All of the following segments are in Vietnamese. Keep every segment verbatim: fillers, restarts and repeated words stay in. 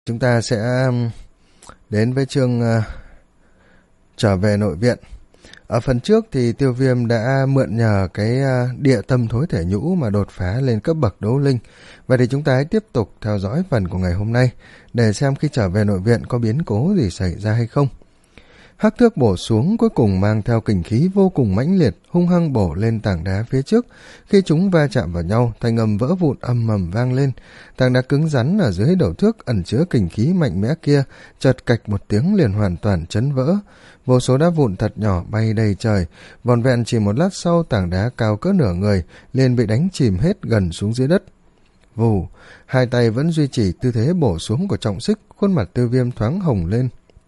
Chúng ta sẽ đến với chương uh, trở về nội viện. Ở phần trước thì Tiêu Viêm đã mượn nhờ cái uh, địa tâm thối thể nhũ mà đột phá lên cấp bậc đấu linh. Vậy thì chúng ta hãy tiếp tục theo dõi phần của ngày hôm nay để xem khi trở về nội viện có biến cố gì xảy ra hay không. Hắc thước bổ xuống, cuối cùng mang theo kình khí vô cùng mãnh liệt, hung hăng bổ lên tảng đá phía trước. Khi chúng va chạm vào nhau, thanh âm vỡ vụn ầm ầm vang lên. Tảng đá cứng rắn ở dưới đầu thước ẩn chứa kình khí mạnh mẽ kia, chợt cạch một tiếng liền hoàn toàn chấn vỡ. Vô số đá vụn thật nhỏ bay đầy trời, vòn vẹn chỉ một lát sau, tảng đá cao cỡ nửa người liền bị đánh chìm hết gần xuống dưới đất. Vù, hai tay vẫn duy trì tư thế bổ xuống của trọng xích, khuôn mặt Tiêu Viêm thoáng hồng lên.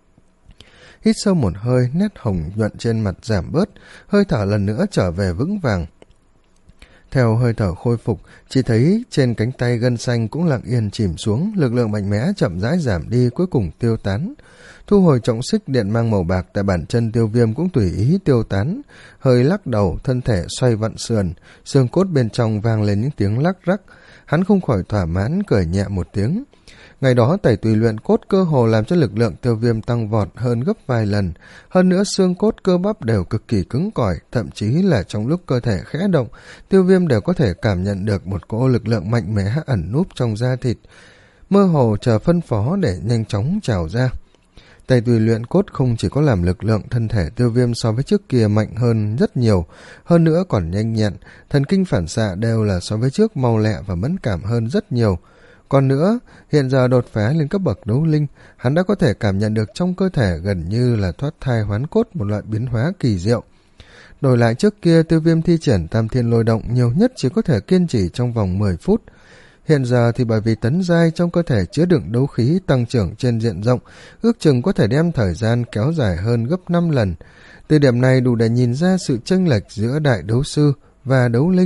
Hít sâu một hơi, nét hồng nhuận trên mặt giảm bớt, hơi thở lần nữa trở về vững vàng. Theo hơi thở khôi phục, chỉ thấy trên cánh tay gân xanh cũng lặng yên chìm xuống, lực lượng mạnh mẽ chậm rãi giảm đi, cuối cùng tiêu tán. Thu hồi trọng xích, điện mang màu bạc tại bàn chân Tiêu Viêm cũng tùy ý tiêu tán. Hơi lắc đầu, thân thể xoay vặn sườn, xương cốt bên trong vang lên những tiếng lắc rắc. Hắn không khỏi thỏa mãn, cười nhẹ một tiếng. Ngày đó tẩy tùy luyện cốt cơ hồ làm cho lực lượng Tiêu Viêm tăng vọt hơn gấp vài lần. Hơn nữa xương cốt cơ bắp đều cực kỳ cứng cỏi, thậm chí là trong lúc cơ thể khẽ động, Tiêu Viêm đều có thể cảm nhận được một cỗ lực lượng mạnh mẽ ẩn núp trong da thịt, mơ hồ chờ phân phó để nhanh chóng trào ra. Tẩy tùy luyện cốt không chỉ có làm lực lượng thân thể Tiêu Viêm so với trước kia mạnh hơn rất nhiều, hơn nữa còn nhanh nhẹn, thần kinh phản xạ đều là so với trước mau lẹ và mẫn cảm hơn rất nhiều. Còn nữa, hiện giờ đột phá lên cấp bậc đấu linh, hắn đã có thể cảm nhận được trong cơ thể gần như là thoát thai hoán cốt một loại biến hóa kỳ diệu. Đổi lại trước kia, Tiêu Viêm thi triển Tam Thiên Lôi Động nhiều nhất chỉ có thể kiên trì trong vòng mười phút. Hiện giờ thì bởi vì tấn giai trong cơ thể chứa đựng đấu khí tăng trưởng trên diện rộng, ước chừng có thể đem thời gian kéo dài hơn gấp năm lần. Từ điểm này đủ để nhìn ra sự chênh lệch giữa đại đấu sư và đấu linh.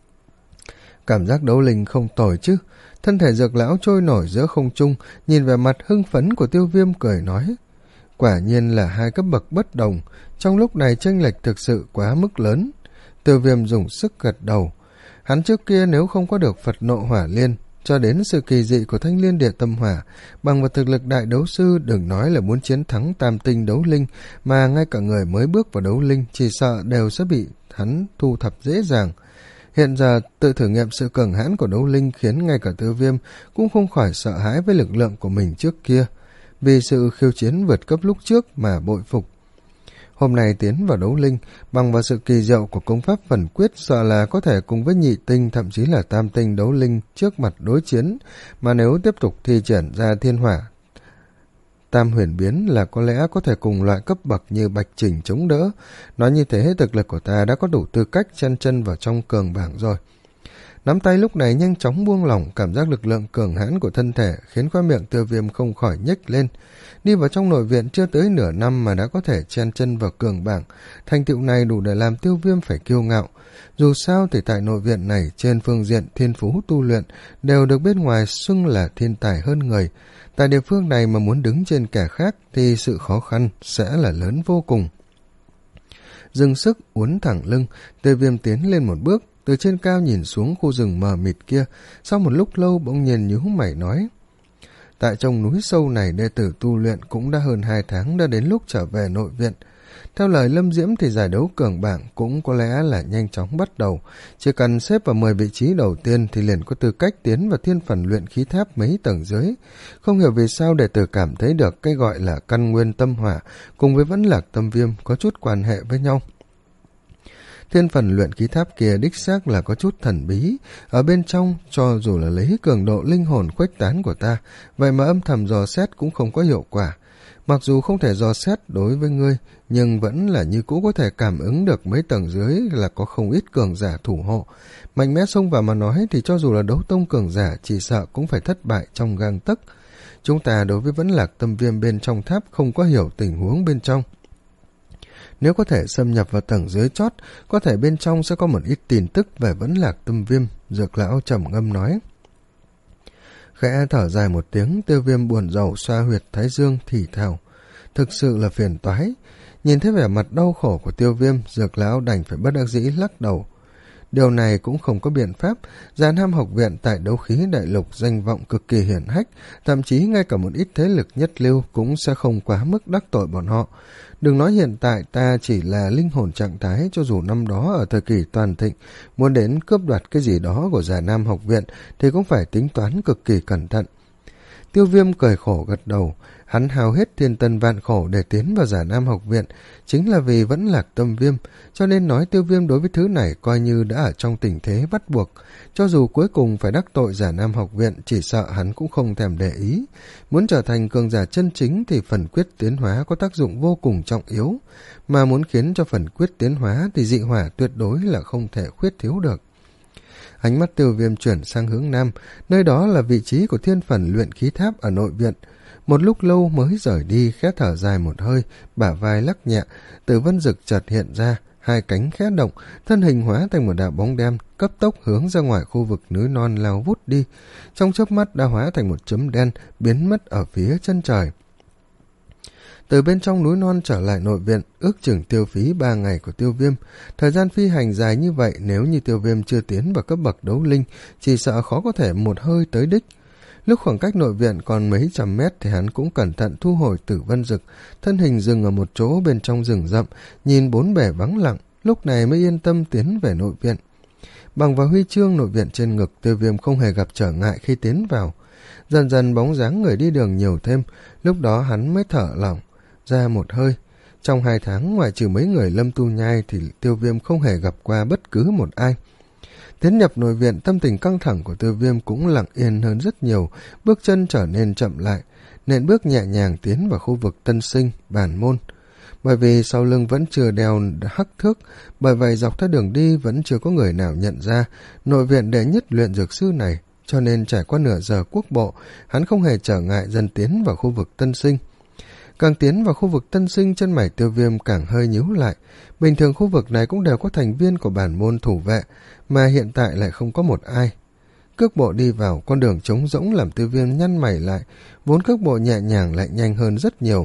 Cảm giác đấu linh không tồi chứ. Thân thể Dược lão trôi nổi giữa không trung, nhìn về mặt hưng phấn của Tiêu Viêm cười nói. Quả nhiên là hai cấp bậc bất đồng, trong lúc này chênh lệch thực sự quá mức lớn. Tiêu Viêm dùng sức gật đầu. Hắn trước kia nếu không có được Phật Nộ Hỏa Liên, cho đến sự kỳ dị của Thanh Liên Địa Tâm Hỏa, bằng một thực lực đại đấu sư, đừng nói là muốn chiến thắng tam tinh đấu linh, mà ngay cả người mới bước vào đấu linh chỉ sợ đều sẽ bị hắn thu thập dễ dàng. Hiện giờ tự thử nghiệm sự cường hãn của đấu linh khiến ngay cả Tiêu Viêm cũng không khỏi sợ hãi với lực lượng của mình trước kia, vì sự khiêu chiến vượt cấp lúc trước mà bội phục. Hôm nay tiến vào đấu linh, bằng vào sự kỳ diệu của công pháp phần quyết, sợ là có thể cùng với nhị tinh thậm chí là tam tinh đấu linh trước mặt đối chiến, mà nếu tiếp tục thi triển ra thiên hỏa tam huyền biến là có lẽ có thể cùng loại cấp bậc như Bạch Trình chống đỡ. Nói như thế, thực lực của ta đã có đủ tư cách chen chân vào trong cường bảng rồi. Nắm tay lúc này nhanh chóng buông lỏng, cảm giác lực lượng cường hãn của thân thể khiến khoe miệng Tiêu Viêm không khỏi nhếch lên. Đi vào trong nội viện chưa tới nửa năm mà đã có thể chen chân vào cường bảng, thành tựu này đủ để làm Tiêu Viêm phải kiêu ngạo. Dù sao thì tại nội viện này, trên phương diện thiên phú tu luyện đều được bên ngoài xưng là thiên tài hơn người. Tại địa phương này mà muốn đứng trên kẻ khác thì sự khó khăn sẽ là lớn vô cùng. Dừng sức, uốn thẳng lưng, Tiêu Viêm tiến lên một bước, từ trên cao nhìn xuống khu rừng mờ mịt kia. Sau một lúc lâu bỗng nhiên nhíu mày nói. Tại trong núi sâu này, đệ tử tu luyện cũng đã hơn hai tháng, đã đến lúc trở về nội viện. Theo lời Lâm Diễm thì giải đấu cường bảng cũng có lẽ là nhanh chóng bắt đầu. Chỉ cần xếp vào mười vị trí đầu tiên thì liền có tư cách tiến vào thiên phần luyện khí tháp mấy tầng dưới. Không hiểu vì sao đệ tử cảm thấy được cái gọi là căn nguyên tâm hỏa cùng với vẫn lạc tâm viêm có chút quan hệ với nhau. Thiên phần luyện khí tháp kia đích xác là có chút thần bí. Ở bên trong, cho dù là lấy cường độ linh hồn khuếch tán của ta, vậy mà âm thầm dò xét cũng không có hiệu quả. Mặc dù không thể dò xét đối với ngươi, nhưng vẫn là như cũ có thể cảm ứng được mấy tầng dưới là có không ít cường giả thủ hộ. Mạnh mẽ xông vào mà nói thì cho dù là đấu tông cường giả chỉ sợ cũng phải thất bại trong gang tấc. Chúng ta đối với vẫn lạc tâm viêm bên trong tháp không có hiểu tình huống bên trong. Nếu có thể xâm nhập vào tầng dưới chót, có thể bên trong sẽ có một ít tin tức về vẫn lạc tâm viêm, Dược lão trầm ngâm nói. Khẽ thở dài một tiếng, Tiêu Viêm buồn rầu xoa huyệt thái dương thì thào. Thực sự là phiền toái. Nhìn thấy vẻ mặt đau khổ của Tiêu Viêm, Dược lão đành phải bất đắc dĩ lắc đầu. Điều này cũng không có biện pháp, Già Nam học viện tại đấu khí đại lục danh vọng cực kỳ hiển hách, thậm chí ngay cả một ít thế lực nhất lưu cũng sẽ không quá mức đắc tội bọn họ. Đừng nói hiện tại ta chỉ là linh hồn trạng thái, cho dù năm đó ở thời kỳ toàn thịnh, muốn đến cướp đoạt cái gì đó của Già Nam học viện thì cũng phải tính toán cực kỳ cẩn thận. Tiêu Viêm cười khổ gật đầu, hắn hao hết thiên tân vạn khổ để tiến vào Già Nam học viện, chính là vì vẫn lạc tâm Viêm, cho nên nói Tiêu Viêm đối với thứ này coi như đã ở trong tình thế bắt buộc. Cho dù cuối cùng phải đắc tội Già Nam học viện, chỉ sợ hắn cũng không thèm để ý. Muốn trở thành cường giả chân chính thì phần quyết tiến hóa có tác dụng vô cùng trọng yếu, mà muốn khiến cho phần quyết tiến hóa thì dị hỏa tuyệt đối là không thể khuyết thiếu được. Ánh mắt Tiêu Viêm chuyển sang hướng nam, nơi đó là vị trí của thiên phần luyện khí tháp ở nội viện. Một lúc lâu mới rời đi, khẽ thở dài một hơi, bả vai lắc nhẹ, Tử Vân Dực chợt hiện ra, hai cánh khẽ động, thân hình hóa thành một đạo bóng đen, cấp tốc hướng ra ngoài khu vực núi non lao vút đi. Trong chớp mắt đã hóa thành một chấm đen, biến mất ở phía chân trời. Từ bên trong núi non trở lại nội viện, ước chừng tiêu phí ba ngày của Tiêu Viêm. Thời gian phi hành dài như vậy, nếu như Tiêu Viêm chưa tiến vào cấp bậc đấu linh, chỉ sợ khó có thể một hơi tới đích. Lúc khoảng cách nội viện còn mấy trăm mét thì hắn cũng cẩn thận thu hồi Tử Vân Dực, thân hình dừng ở một chỗ bên trong rừng rậm, nhìn bốn bề vắng lặng, lúc này mới yên tâm tiến về nội viện. Bằng vào huy chương nội viện trên ngực, Tiêu Viêm không hề gặp trở ngại khi tiến vào. Dần dần bóng dáng người đi đường nhiều thêm, lúc đó hắn mới thở lỏng ra một hơi. Trong hai tháng, ngoại trừ mấy người Lâm Tu Nhai thì Tiêu Viêm không hề gặp qua bất cứ một ai. Tiến nhập nội viện, tâm tình căng thẳng của Tiêu Viêm cũng lặng yên hơn rất nhiều, bước chân trở nên chậm lại, nện bước nhẹ nhàng tiến vào khu vực tân sinh, bản môn. Bởi vì sau lưng vẫn chưa đeo hắc thước, bởi vậy dọc theo đường đi vẫn chưa có người nào nhận ra nội viện đệ nhất luyện dược sư này, cho nên trải qua nửa giờ quốc bộ, hắn không hề trở ngại dần tiến vào khu vực tân sinh. Càng tiến vào khu vực tân sinh, chân mày Tiêu Viêm càng hơi nhíu lại. Bình thường khu vực này cũng đều có thành viên của bản môn thủ vệ, mà hiện tại lại không có một ai. Cước bộ đi vào, con đường trống rỗng làm Tiêu Viêm nhăn mày lại, vốn cước bộ nhẹ nhàng lại nhanh hơn rất nhiều.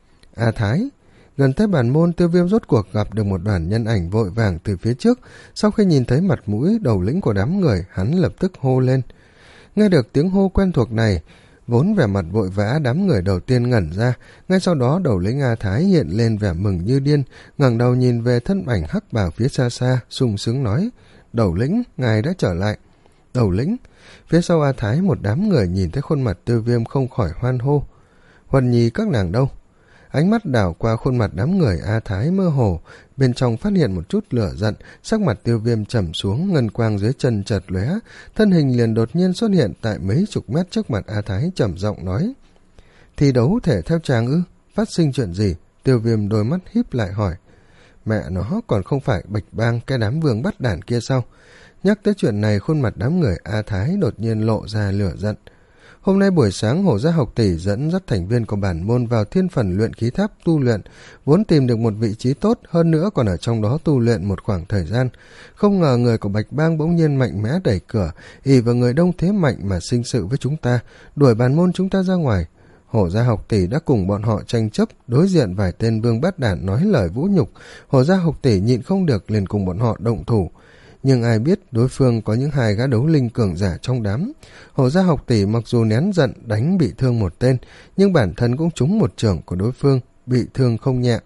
A Thái! Gần tới bản môn, Tiêu Viêm rốt cuộc gặp được một đoàn nhân ảnh vội vàng từ phía trước. Sau khi nhìn thấy mặt mũi đầu lĩnh của đám người, hắn lập tức hô lên. Nghe được tiếng hô quen thuộc này, vốn vẻ mặt vội vã đám người đầu tiên ngẩn ra, ngay sau đó đầu lĩnh A Thái hiện lên vẻ mừng như điên, ngẩng đầu nhìn về thân ảnh hắc bào phía xa xa, sung sướng nói, đầu lĩnh, ngài đã trở lại. Đầu lĩnh, phía sau A Thái một đám người nhìn thấy khuôn mặt Tiêu Viêm không khỏi hoan hô. Huân Nhi các nàng đâu? Ánh mắt đảo qua khuôn mặt đám người A Thái mơ hồ, bên trong phát hiện một chút lửa giận, sắc mặt Tiêu Viêm trầm xuống, ngân quang dưới chân chợt lóe, thân hình liền đột nhiên xuất hiện tại mấy chục mét trước mặt A Thái, trầm giọng nói: "Thi đấu thể theo chàng ư? Phát sinh chuyện gì?" Tiêu Viêm đôi mắt híp lại hỏi. Mẹ nó, còn không phải Bạch Bang cái đám vương bắt đản kia sao? Nhắc tới chuyện này, khuôn mặt đám người A Thái đột nhiên lộ ra lửa giận. Hôm nay buổi sáng, Hổ Gia học tỷ dẫn dắt thành viên của bản môn vào thiên phần luyện khí tháp tu luyện, vốn tìm được một vị trí tốt, hơn nữa còn ở trong đó tu luyện một khoảng thời gian. Không ngờ người của Bạch Bang bỗng nhiên mạnh mẽ đẩy cửa, ỷ vào người đông thế mạnh mà sinh sự với chúng ta, đuổi bản môn chúng ta ra ngoài. Hổ Gia học tỷ đã cùng bọn họ tranh chấp, đối diện vài tên vương bát đản nói lời vũ nhục, Hổ Gia học tỷ nhịn không được liền cùng bọn họ động thủ. Nhưng ai biết đối phương có những hai gã đấu linh cường giả trong đám. Hổ Gia học tỷ mặc dù nén giận đánh bị thương một tên, nhưng bản thân cũng trúng một chưởng của đối phương, bị thương không nhẹ.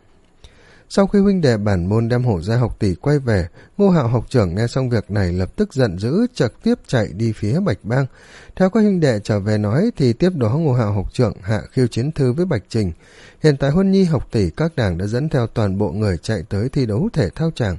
Sau khi huynh đệ bản môn đem Hổ Gia học tỷ quay về, Ngô Hạo học trưởng nghe xong việc này lập tức giận dữ, trực tiếp chạy đi phía Bạch Bang. Theo các huynh đệ trở về nói thì tiếp đó Ngô Hạo học trưởng hạ khiêu chiến thư với Bạch Trình. Hiện tại Huân Nhi học tỷ các nàng đã dẫn theo toàn bộ người chạy tới thi đấu thể thao tràng.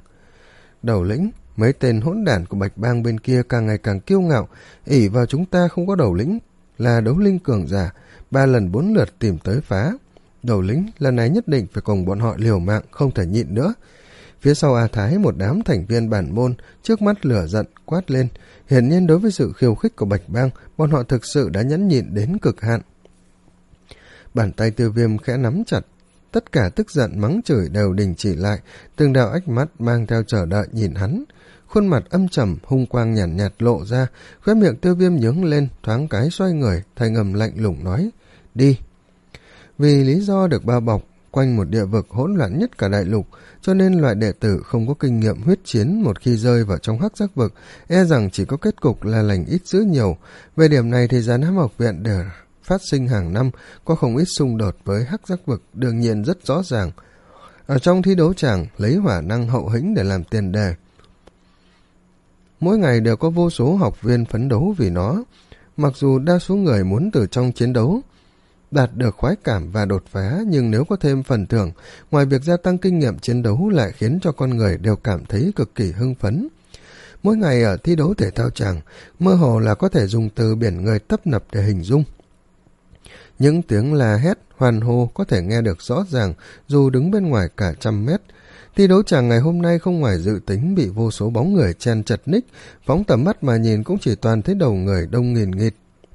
Đầu lĩnh, mấy tên hỗn đản của Bạch Bang bên kia càng ngày càng kiêu ngạo, ỷ vào chúng ta không có đầu lĩnh, là đấu linh cường giả, ba lần bốn lượt tìm tới phá. Đầu lĩnh, lần này nhất định phải cùng bọn họ liều mạng, không thể nhịn nữa. Phía sau A Thái một đám thành viên bản môn, trước mắt lửa giận, quát lên. Hiển nhiên đối với sự khiêu khích của Bạch Bang, bọn họ thực sự đã nhẫn nhịn đến cực hạn. Bàn tay Tiêu Viêm khẽ nắm chặt, tất cả tức giận mắng chửi đều đình chỉ lại, từng đạo ách mắt mang theo chờ đợi nhìn hắn. Khuôn mặt âm trầm, hung quang nhàn nhạt, nhạt lộ ra, khóe miệng Tiêu Viêm nhướng lên, thoáng cái xoay người, thanh âm lạnh lùng nói, đi. Vì lý do được bao bọc, quanh một địa vực hỗn loạn nhất cả đại lục, cho nên loại đệ tử không có kinh nghiệm huyết chiến một khi rơi vào trong hắc giác vực, e rằng chỉ có kết cục là lành ít dữ nhiều. Về điểm này thì Gián Hám học viện đều phát sinh hàng năm, có không ít xung đột với hắc giác vực, đương nhiên rất rõ ràng. Ở trong thi đấu tràng, lấy hỏa năng hậu hĩnh để làm tiền đề. Mỗi ngày đều có vô số học viên phấn đấu vì nó. Mặc dù đa số người muốn từ trong chiến đấu đạt được khoái cảm và đột phá, nhưng nếu có thêm phần thưởng, ngoài việc gia tăng kinh nghiệm chiến đấu lại khiến cho con người đều cảm thấy cực kỳ hưng phấn. Mỗi ngày ở thi đấu thể thao tràng, mơ hồ là có thể dùng từ biển người tấp nập để hình dung. Những tiếng la hét, hoan hô có thể nghe được rõ ràng dù đứng bên ngoài cả trăm mét. Thi đấu tràng ngày hôm nay không ngoài dự tính bị vô số bóng người chen chật ních, phóng tầm mắt mà nhìn cũng chỉ toàn thấy đầu người đông nghìn nghịt.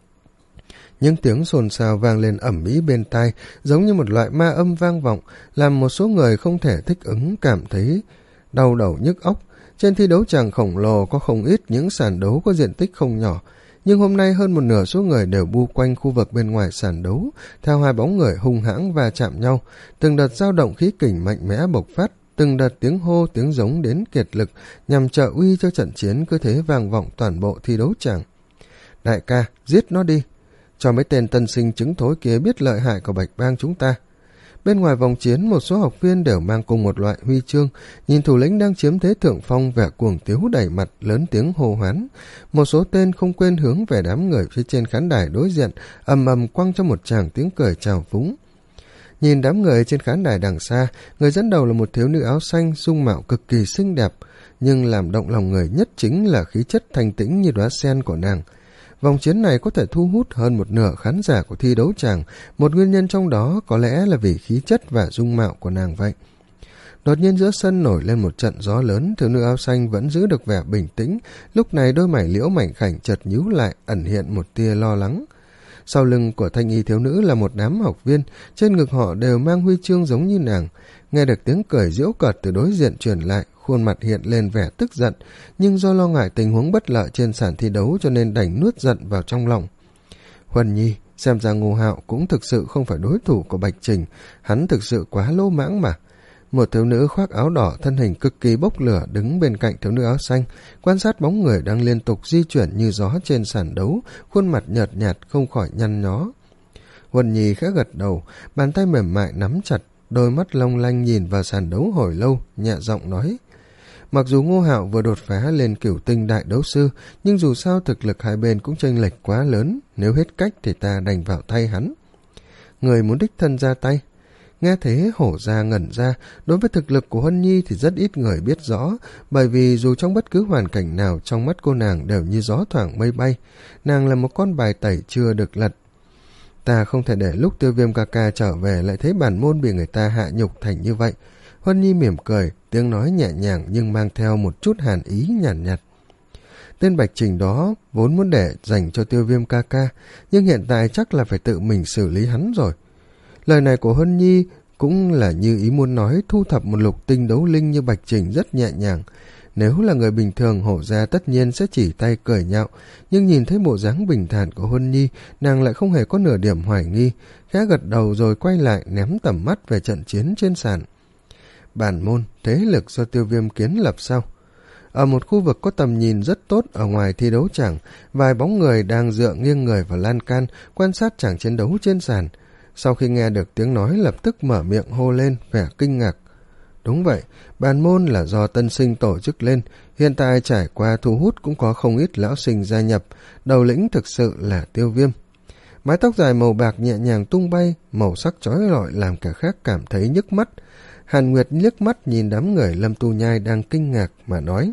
Những tiếng xôn xao vang lên ẩm ĩ bên tai, giống như một loại ma âm vang vọng, làm một số người không thể thích ứng, cảm thấy đau đầu nhức óc. Trên thi đấu tràng khổng lồ có không ít những sàn đấu có diện tích không nhỏ, nhưng hôm nay hơn một nửa số người đều bu quanh khu vực bên ngoài sàn đấu, theo hai bóng người hung hãng va chạm nhau, từng đợt dao động khí kình mạnh mẽ bộc phát, từng đợt tiếng hô tiếng giống đến kiệt lực nhằm trợ uy cho trận chiến cứ thế vang vọng toàn bộ thi đấu tràng. Đại ca, giết nó đi, cho mấy tên tân sinh chứng thối kia biết lợi hại của Bạch Bang chúng ta. Bên ngoài vòng chiến, một số học viên đều mang cùng một loại huy chương, nhìn thủ lĩnh đang chiếm thế thượng phong, vẻ cuồng tiếu đầy mặt, lớn tiếng hô hoán. Một số tên không quên hướng về đám người phía trên khán đài đối diện, ầm ầm quăng cho một tràng tiếng cười trào phúng. Nhìn đám người trên khán đài đằng xa, người dẫn đầu là một thiếu nữ áo xanh, dung mạo cực kỳ xinh đẹp, nhưng làm động lòng người nhất chính là khí chất thanh tĩnh như đóa sen của nàng. Vòng chiến này có thể thu hút hơn một nửa khán giả của thi đấu tràng, một nguyên nhân trong đó có lẽ là vì khí chất và dung mạo của nàng vậy. Đột nhiên giữa sân nổi lên một trận gió lớn, thiếu nữ áo xanh vẫn giữ được vẻ bình tĩnh, lúc này đôi mày liễu mảnh khảnh chợt nhíu lại, ẩn hiện một tia lo lắng. Sau lưng của thanh y thiếu nữ là một đám học viên, trên ngực họ đều mang huy chương giống như nàng. Nghe được tiếng cười giễu cợt từ đối diện truyền lại, khuôn mặt hiện lên vẻ tức giận, nhưng do lo ngại tình huống bất lợi trên sàn thi đấu cho nên đành nuốt giận vào trong lòng. Huân Nhi, xem ra Ngô Hạo cũng thực sự không phải đối thủ của Bạch Trình, hắn thực sự quá lỗ mãng mà. Một thiếu nữ khoác áo đỏ, thân hình cực kỳ bốc lửa, đứng bên cạnh thiếu nữ áo xanh, quan sát bóng người đang liên tục di chuyển như gió trên sàn đấu, khuôn mặt nhợt nhạt không khỏi nhăn nhó. Huân Nhi khẽ gật đầu, bàn tay mềm mại nắm chặt, đôi mắt long lanh nhìn vào sàn đấu hồi lâu, nhẹ giọng nói: mặc dù Ngô Hạo vừa đột phá lên cửu tinh đại đấu sư, nhưng dù sao thực lực hai bên cũng chênh lệch quá lớn, nếu hết cách thì ta đành vào thay hắn. Người muốn đích thân ra tay. Nghe thế hổ ra ngẩn ra, đối với thực lực của Huân Nhi thì rất ít người biết rõ, bởi vì dù trong bất cứ hoàn cảnh nào trong mắt cô nàng đều như gió thoảng mây bay, nàng là một con bài tẩy chưa được lật. Ta không thể để lúc Tiêu Viêm ca ca trở về lại thấy bản môn bị người ta hạ nhục thành như vậy. Huân Nhi mỉm cười, tiếng nói nhẹ nhàng nhưng mang theo một chút hàn ý nhàn nhạt, nhạt. Tên Bạch Trình đó vốn muốn để dành cho Tiêu Viêm ca ca, nhưng hiện tại chắc là phải tự mình xử lý hắn rồi. Lời này của Huân Nhi cũng là như ý muốn nói thu thập một lục tinh đấu linh như Bạch Trình rất nhẹ nhàng. Nếu là người bình thường, hổ ra tất nhiên sẽ chỉ tay cười nhạo, nhưng nhìn thấy bộ dáng bình thản của Huân Nhi, nàng lại không hề có nửa điểm hoài nghi, khẽ gật đầu rồi quay lại ném tầm mắt về trận chiến trên sàn. Bản môn, thế lực do Tiêu Viêm kiến lập sao? Ở một khu vực có tầm nhìn rất tốt ở ngoài thi đấu tràng, vài bóng người đang dựa nghiêng người vào lan can, quan sát tràng chiến đấu trên sàn. Sau khi nghe được tiếng nói lập tức mở miệng hô lên, vẻ kinh ngạc. Đúng vậy, bản môn là do tân sinh tổ chức lên, hiện tại trải qua thu hút cũng có không ít lão sinh gia nhập, đầu lĩnh thực sự là Tiêu Viêm. Mái tóc dài màu bạc nhẹ nhàng tung bay, màu sắc chói lọi làm cả khác cảm thấy nhức mắt. Hàn Nguyệt liếc mắt nhìn đám người Lâm Tu Nhai đang kinh ngạc mà nói: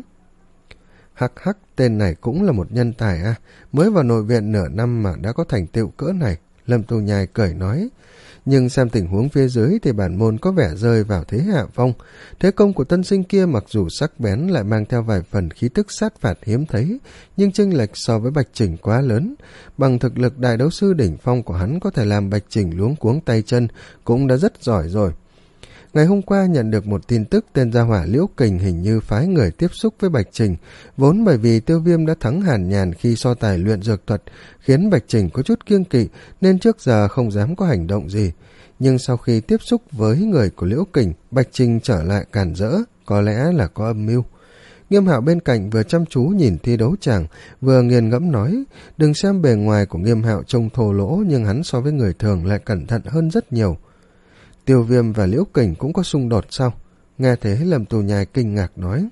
hắc hắc, tên này cũng là một nhân tài à, mới vào nội viện nửa năm mà đã có thành tựu cỡ này. Lâm Tu Nhai cười nói: nhưng xem tình huống phía dưới thì bản môn có vẻ rơi vào thế hạ phong. Thế công của tân sinh kia mặc dù sắc bén lại mang theo vài phần khí tức sát phạt hiếm thấy, nhưng chênh lệch so với Bạch Trình quá lớn. Bằng thực lực đại đấu sư đỉnh phong của hắn có thể làm Bạch Trình luống cuống tay chân cũng đã rất giỏi rồi. Ngày hôm qua nhận được một tin tức tên gia hỏa Liễu Kình hình như phái người tiếp xúc với Bạch Trình, vốn bởi vì Tiêu Viêm đã thắng Hàn Nhàn khi so tài luyện dược thuật, khiến Bạch Trình có chút kiêng kỵ nên trước giờ không dám có hành động gì. Nhưng sau khi tiếp xúc với người của Liễu Kình, Bạch Trình trở lại càn rỡ, có lẽ là có âm mưu. Nghiêm Hạo bên cạnh vừa chăm chú nhìn thi đấu chàng, vừa nghiền ngẫm nói, đừng xem bề ngoài của Nghiêm Hạo trông thô lỗ nhưng hắn so với người thường lại cẩn thận hơn rất nhiều. Tiêu Viêm và Liễu Kình cũng có xung đột sao? Nghe thế Lâm Tu Nhai kinh ngạc nói.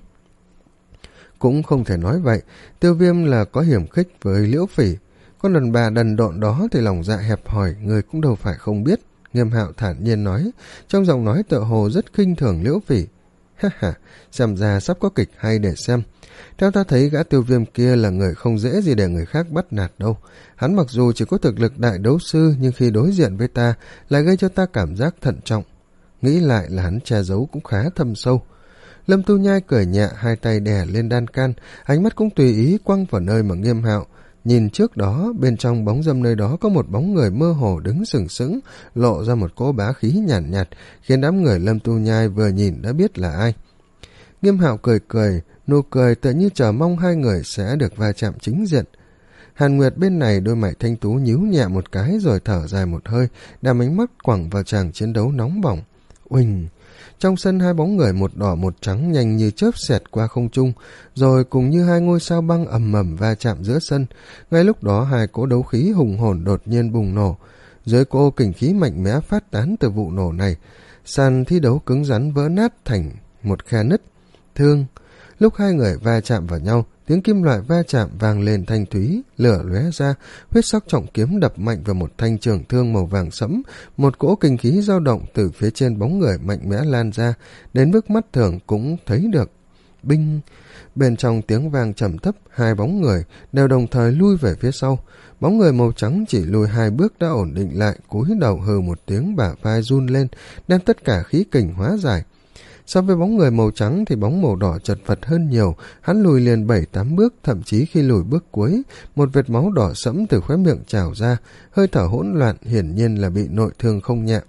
Cũng không thể nói vậy, Tiêu Viêm là có hiểm khích với Liễu Phỉ. Con đàn bà đần độn đó thì lòng dạ hẹp hòi, người cũng đâu phải không biết. Nghiêm Hạo thản nhiên nói, trong giọng nói tựa hồ rất khinh thường Liễu Phỉ. Ha ha, xem ra sắp có kịch hay để xem. Theo ta thấy gã Tiêu Viêm kia là người không dễ gì để người khác bắt nạt đâu. Hắn mặc dù chỉ có thực lực đại đấu sư nhưng khi đối diện với ta lại gây cho ta cảm giác thận trọng. Nghĩ lại là hắn che giấu cũng khá thâm sâu. Lâm Tu Nhai cười nhẹ, hai tay đè lên đan can, ánh mắt cũng tùy ý quăng vào nơi mà Nghiêm Hạo. Nhìn trước đó, bên trong bóng râm nơi đó có một bóng người mơ hồ đứng sừng sững, lộ ra một cỗ bá khí nhàn nhạt, nhạt, khiến đám người Lâm Tu Nhai vừa nhìn đã biết là ai. Nghiêm Hạo cười cười, nụ cười tựa như chờ mong hai người sẽ được va chạm chính diện. Hàn Nguyệt bên này đôi mày thanh tú nhíu nhẹ một cái rồi thở dài một hơi, đàm ánh mắt quẳng vào tràng chiến đấu nóng bỏng. Uỳnh! Trong sân hai bóng người một đỏ một trắng nhanh như chớp xẹt qua không trung, rồi cùng như hai ngôi sao băng ầm ầm va chạm giữa sân. Ngay lúc đó hai cỗ đấu khí hùng hồn đột nhiên bùng nổ. Dưới cỗ kình khí mạnh mẽ phát tán từ vụ nổ này, sàn thi đấu cứng rắn vỡ nát thành một khe nứt. Thương! Lúc hai người va chạm vào nhau, tiếng kim loại va chạm vang lên thanh thúy, lửa lóe ra, huyết sắc trọng kiếm đập mạnh vào một thanh trường thương màu vàng sẫm, một cỗ kinh khí dao động từ phía trên bóng người mạnh mẽ lan ra, đến mức mắt thường cũng thấy được. Binh! Bên trong tiếng vang trầm thấp, hai bóng người đều đồng thời lui về phía sau. Bóng người màu trắng chỉ lùi hai bước đã ổn định lại, cúi đầu hừ một tiếng, bả vai run lên, đem tất cả khí kình hóa giải. So với bóng người màu trắng thì bóng màu đỏ chật vật hơn nhiều, hắn lùi liền bảy tám bước, thậm chí khi lùi bước cuối, một vệt máu đỏ sẫm từ khóe miệng trào ra, hơi thở hỗn loạn, hiển nhiên là bị nội thương không nhẹ.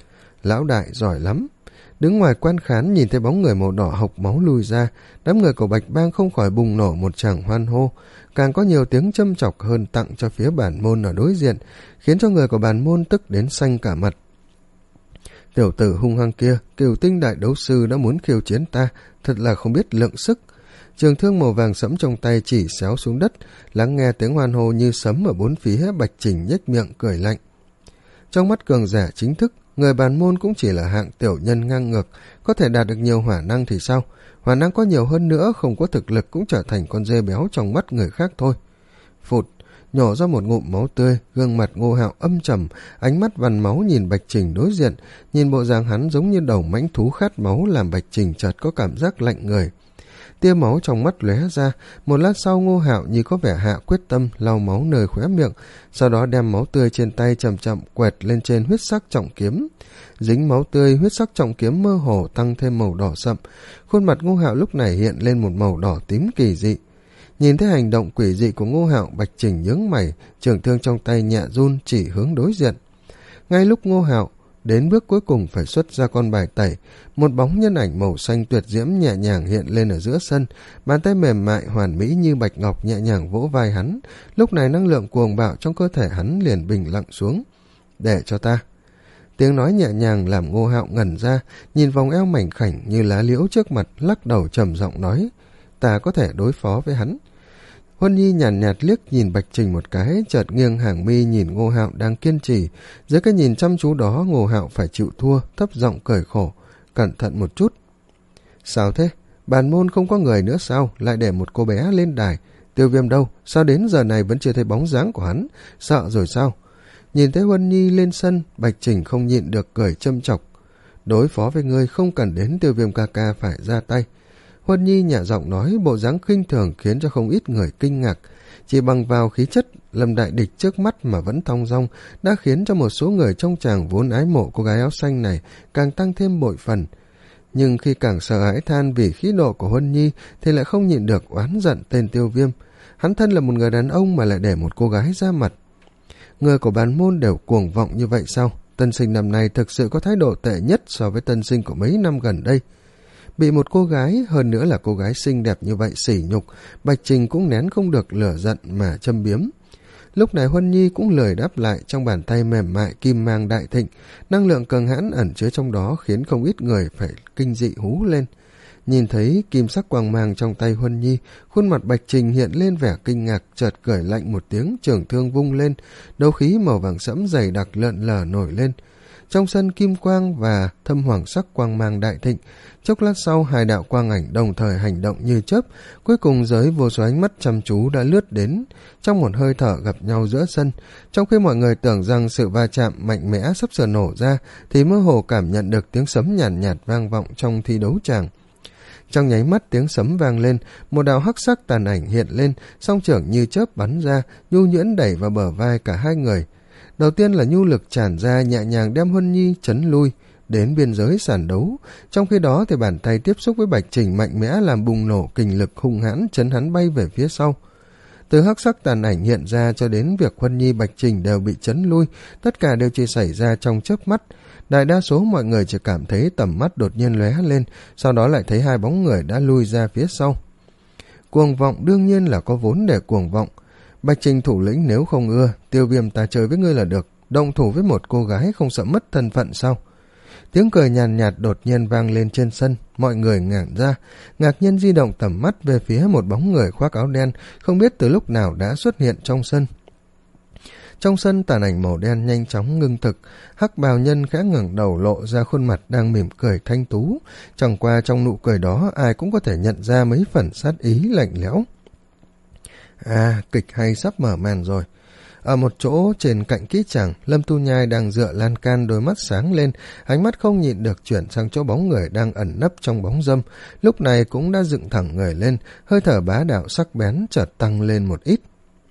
Lão đại giỏi lắm. Đứng ngoài quan khán nhìn thấy bóng người màu đỏ hộc máu lùi ra, đám người của Bạch Bang không khỏi bùng nổ một tràng hoan hô, càng có nhiều tiếng châm chọc hơn tặng cho phía bản môn ở đối diện, khiến cho người của bản môn tức đến xanh cả mặt. Tiểu tử hung hăng kia, Cửu Tinh đại đấu sư đã muốn khiêu chiến ta, thật là không biết lượng sức. Trường thương màu vàng sẫm trong tay chỉ xéo xuống đất, lắng nghe tiếng hoan hô như sấm ở bốn phía. Bạch Trình nhếch miệng cười lạnh. Trong mắt cường giả chính thức, người bàn môn cũng chỉ là hạng tiểu nhân ngang ngược, có thể đạt được nhiều hỏa năng thì sao? Hỏa năng có nhiều hơn nữa, không có thực lực cũng trở thành con dê béo trong mắt người khác thôi. Phụt! Nhổ ra một ngụm máu tươi, gương mặt Ngô Hạo âm trầm, ánh mắt vằn máu nhìn Bạch Trình đối diện, nhìn bộ dáng hắn giống như đầu mãnh thú khát máu làm Bạch Trình chợt có cảm giác lạnh người. Tia máu trong mắt lóe ra, một lát sau Ngô Hạo như có vẻ hạ quyết tâm lau máu nơi khóe miệng, sau đó đem máu tươi trên tay chậm chậm quẹt lên trên huyết sắc trọng kiếm. Dính máu tươi, huyết sắc trọng kiếm mơ hồ tăng thêm màu đỏ sậm, khuôn mặt Ngô Hạo lúc này hiện lên một màu đỏ tím kỳ dị. Nhìn thấy hành động quỷ dị của Ngô Hạo, Bạch Trình nhướng mày, trường thương trong tay nhẹ run chỉ hướng đối diện. Ngay lúc Ngô Hạo đến bước cuối cùng phải xuất ra con bài tẩy, một bóng nhân ảnh màu xanh tuyệt diễm nhẹ nhàng hiện lên ở giữa sân, bàn tay mềm mại hoàn mỹ như bạch ngọc nhẹ nhàng vỗ vai hắn. Lúc này năng lượng cuồng bạo trong cơ thể hắn liền bình lặng xuống. Để cho ta. Tiếng nói nhẹ nhàng làm Ngô Hạo ngẩn ra, nhìn vòng eo mảnh khảnh như lá liễu trước mặt, lắc đầu trầm giọng nói, ta có thể đối phó với hắn. Huân Nhi nhàn nhạt, nhạt liếc nhìn Bạch Trình một cái, chợt nghiêng hàng mi nhìn Ngô Hạo đang kiên trì. Dưới cái nhìn chăm chú đó, Ngô Hạo phải chịu thua, thấp giọng cười khổ, cẩn thận một chút. Sao thế? Bàn môn không có người nữa sao? Lại để một cô bé lên đài. Tiêu Viêm đâu? Sao đến giờ này vẫn chưa thấy bóng dáng của hắn? Sợ rồi sao? Nhìn thấy Huân Nhi lên sân, Bạch Trình không nhịn được cười châm chọc. Đối phó với ngươi không cần đến Tiêu Viêm ca ca phải ra tay. Huân Nhi nhả giọng nói, bộ dáng khinh thường khiến cho không ít người kinh ngạc. Chỉ bằng vào khí chất Lâm đại địch trước mắt mà vẫn thong dong đã khiến cho một số người trong tràng vốn ái mộ cô gái áo xanh này càng tăng thêm bội phần. Nhưng khi càng sợ hãi than vì khí độ của Huân Nhi thì lại không nhịn được oán giận tên Tiêu Viêm. Hắn thân là một người đàn ông mà lại để một cô gái ra mặt. Người của bàn môn đều cuồng vọng như vậy sao? tân sinh năm nay thực sự có thái độ tệ nhất so với tân sinh của mấy năm gần đây. Bị một cô gái, hơn nữa là cô gái xinh đẹp như vậy sỉ nhục, Bạch Trình cũng nén không được lửa giận mà châm biếm. Lúc này Huân Nhi cũng lười đáp lại, trong bàn tay mềm mại kim mang đại thịnh, năng lượng cường hãn ẩn chứa trong đó khiến không ít người phải kinh dị hú lên. Nhìn thấy kim sắc quang mang trong tay Huân Nhi, khuôn mặt Bạch Trình hiện lên vẻ kinh ngạc, chợt cười lạnh một tiếng, trường thương vung lên, đấu khí màu vàng sẫm dày đặc lượn lờ nổi lên. Trong sân kim quang và thâm hoàng sắc quang mang đại thịnh, chốc lát sau hai đạo quang ảnh đồng thời hành động như chớp, cuối cùng giới vô số ánh mắt chăm chú đã lướt đến, trong một hơi thở gặp nhau giữa sân. Trong khi mọi người tưởng rằng sự va chạm mạnh mẽ sắp sửa nổ ra, thì mơ hồ cảm nhận được tiếng sấm nhàn nhạt, nhạt vang vọng trong thi đấu tràng. Trong nháy mắt tiếng sấm vang lên, một đạo hắc sắc tàn ảnh hiện lên, song trưởng như chớp bắn ra, nhu nhuyễn đẩy vào bờ vai cả hai người. Đầu tiên là nhu lực tràn ra nhẹ nhàng đem Huân Nhi chấn lui đến biên giới sàn đấu, trong khi đó thì bàn tay tiếp xúc với Bạch Trình mạnh mẽ làm bùng nổ kình lực hung hãn chấn hắn bay về phía sau. Từ hắc sắc tàn ảnh hiện ra cho đến việc Huân Nhi Bạch Trình đều bị chấn lui, tất cả đều chỉ xảy ra trong chớp mắt. Đại đa số mọi người chỉ cảm thấy tầm mắt đột nhiên lóe lên, sau đó lại thấy hai bóng người đã lui ra phía sau. Cuồng vọng đương nhiên là có vốn để cuồng vọng. Bạch Trình thủ lĩnh nếu không ưa, Tiêu Viêm ta chơi với ngươi là được, động thủ với một cô gái không sợ mất thân phận sao? Tiếng cười nhàn nhạt, nhạt đột nhiên vang lên trên sân, mọi người ngẩn ra, ngạc nhiên di động tầm mắt về phía một bóng người khoác áo đen, không biết từ lúc nào đã xuất hiện trong sân. Trong sân tàn ảnh màu đen nhanh chóng ngưng thực, hắc bào nhân khẽ ngẩng đầu lộ ra khuôn mặt đang mỉm cười thanh tú, chẳng qua trong nụ cười đó ai cũng có thể nhận ra mấy phần sát ý lạnh lẽo. À, kịch hay sắp mở màn rồi. Ở một chỗ trên cạnh kỹ tràng, Lâm Tu Nhai đang dựa lan can, đôi mắt sáng lên, ánh mắt không nhịn được chuyển sang chỗ bóng người đang ẩn nấp trong bóng râm, lúc này cũng đã dựng thẳng người lên, hơi thở bá đạo sắc bén chợt tăng lên một ít.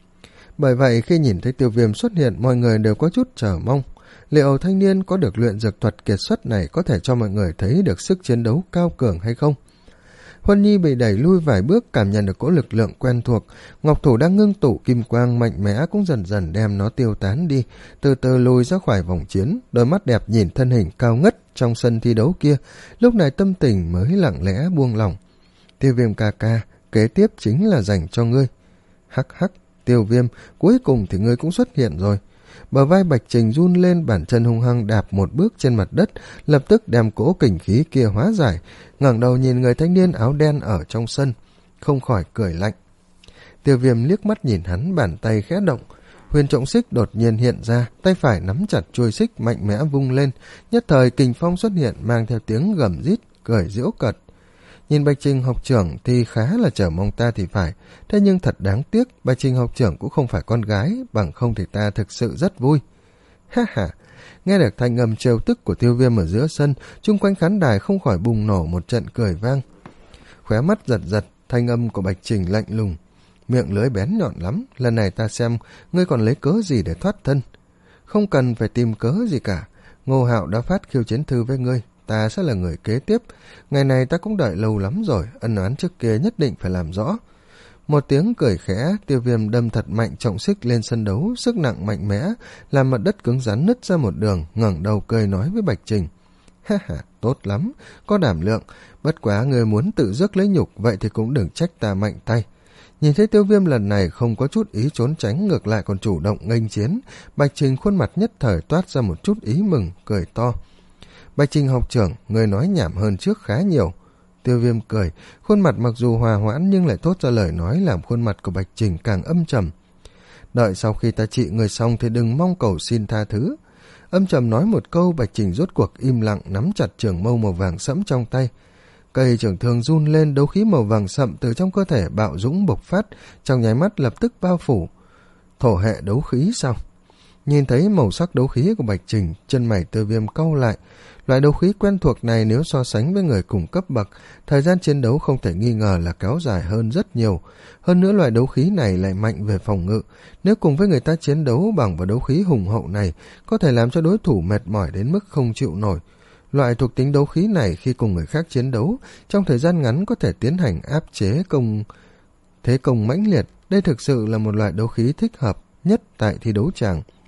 Bởi vậy khi nhìn thấy Tiêu Viêm xuất hiện, mọi người đều có chút chờ mong. Liệu thanh niên có được luyện dược thuật kiệt xuất này có thể cho mọi người thấy được sức chiến đấu cao cường hay không? Huân Nhi bị đẩy lui vài bước, cảm nhận được cỗ lực lượng quen thuộc, ngọc thủ đang ngưng tụ kim quang mạnh mẽ cũng dần dần đem nó tiêu tán đi, từ từ lùi ra khỏi vòng chiến, đôi mắt đẹp nhìn thân hình cao ngất trong sân thi đấu kia, lúc này tâm tình mới lặng lẽ buông lỏng. Tiêu Viêm ca ca, kế tiếp chính là dành cho ngươi. Hắc hắc, Tiêu Viêm, cuối cùng thì ngươi cũng xuất hiện rồi. Bờ vai Bạch Trình run lên, bàn chân hung hăng đạp một bước trên mặt đất, lập tức đem cỗ kình khí kia hóa giải, ngẩng đầu nhìn người thanh niên áo đen ở trong sân, không khỏi cười lạnh. Tiêu Viêm liếc mắt nhìn hắn, bàn tay khẽ động, huyền trọng xích đột nhiên hiện ra, tay phải nắm chặt chuôi xích mạnh mẽ vung lên, nhất thời kình phong xuất hiện mang theo tiếng gầm rít, cười giễu cợt. Nhìn Bạch Trình học trưởng thì khá là chờ mong ta thì phải, thế nhưng thật đáng tiếc, Bạch Trình học trưởng cũng không phải con gái, bằng không thì ta thực sự rất vui. Ha ha, nghe được thanh âm trêu tức của Tiêu Viêm ở giữa sân, chung quanh khán đài không khỏi bùng nổ một trận cười vang. Khóe mắt giật giật, thanh âm của Bạch Trình lạnh lùng, miệng lưỡi bén nhọn lắm, lần này ta xem ngươi còn lấy cớ gì để thoát thân. Không cần phải tìm cớ gì cả, Ngô Hạo đã phát khiêu chiến thư với ngươi, ta sẽ là người kế tiếp, ngày này ta cũng đợi lâu lắm rồi, ân oán trước kia nhất định phải làm rõ. Một tiếng cười khẽ, Tiêu Viêm đâm thật mạnh trọng xích lên sân đấu, sức nặng mạnh mẽ, làm mặt đất cứng rắn nứt ra một đường, ngẩng đầu cười nói với Bạch Trình. Ha ha, tốt lắm, có đảm lượng, bất quá người muốn tự rước lấy nhục, vậy thì cũng đừng trách ta mạnh tay. Nhìn thấy Tiêu Viêm lần này không có chút ý trốn tránh, ngược lại còn chủ động nghênh chiến, Bạch Trình khuôn mặt nhất thời toát ra một chút ý mừng, cười to. Bạch Trình học trưởng, người nói nhảm hơn trước khá nhiều. Tiêu Viêm cười, khuôn mặt mặc dù hòa hoãn nhưng lại thốt ra lời nói làm khuôn mặt của Bạch Trình càng âm trầm. Đợi sau khi ta trị người xong thì đừng mong cầu xin tha thứ. Âm trầm nói một câu, Bạch Trình rốt cuộc im lặng nắm chặt trường mâu màu vàng sẫm trong tay. Cây trường thương run lên, đấu khí màu vàng sậm từ trong cơ thể bạo dũng bộc phát, trong nháy mắt lập tức bao phủ. Thổ hệ đấu khí sao? Nhìn thấy màu sắc đấu khí của Bạch Trình, chân mày Tiêu Viêm cau lại. Loại đấu khí quen thuộc này nếu so sánh với người cùng cấp bậc, thời gian chiến đấu không thể nghi ngờ là kéo dài hơn rất nhiều. Hơn nữa loại đấu khí này lại mạnh về phòng ngự. Nếu cùng với người ta chiến đấu bằng vào đấu khí hùng hậu này, có thể làm cho đối thủ mệt mỏi đến mức không chịu nổi. Loại thuộc tính đấu khí này khi cùng người khác chiến đấu, trong thời gian ngắn có thể tiến hành áp chế công thế công mãnh liệt. Đây thực sự là một loại đấu khí thích hợp nhất tại thi đấu tràng.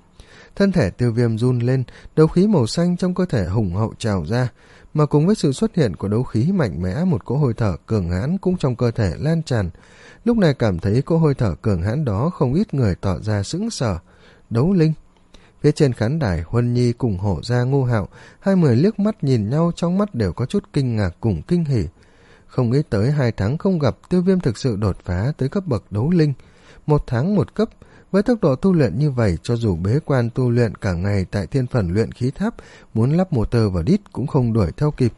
Thân thể Tiêu Viêm run lên, đấu khí màu xanh trong cơ thể hùng hậu trào ra, mà cùng với sự xuất hiện của đấu khí mạnh mẽ, một cỗ hơi thở cường hãn cũng trong cơ thể lan tràn. Lúc này cảm thấy cỗ hơi thở cường hãn đó, không ít người tỏ ra sững sờ. Đấu linh. Phía trên khán đài, Huân Nhi cùng Hổ Gia, Ngô Hạo, hai người liếc mắt nhìn nhau, trong mắt đều có chút kinh ngạc cùng kinh hỉ. Không nghĩ tới hai tháng không gặp, Tiêu Viêm thực sự đột phá tới cấp bậc đấu linh. Một tháng một cấp, với tốc độ tu luyện như vậy, cho dù bế quan tu luyện cả ngày tại thiên phần luyện khí tháp, muốn lắp motor vào đít cũng không đuổi theo kịp.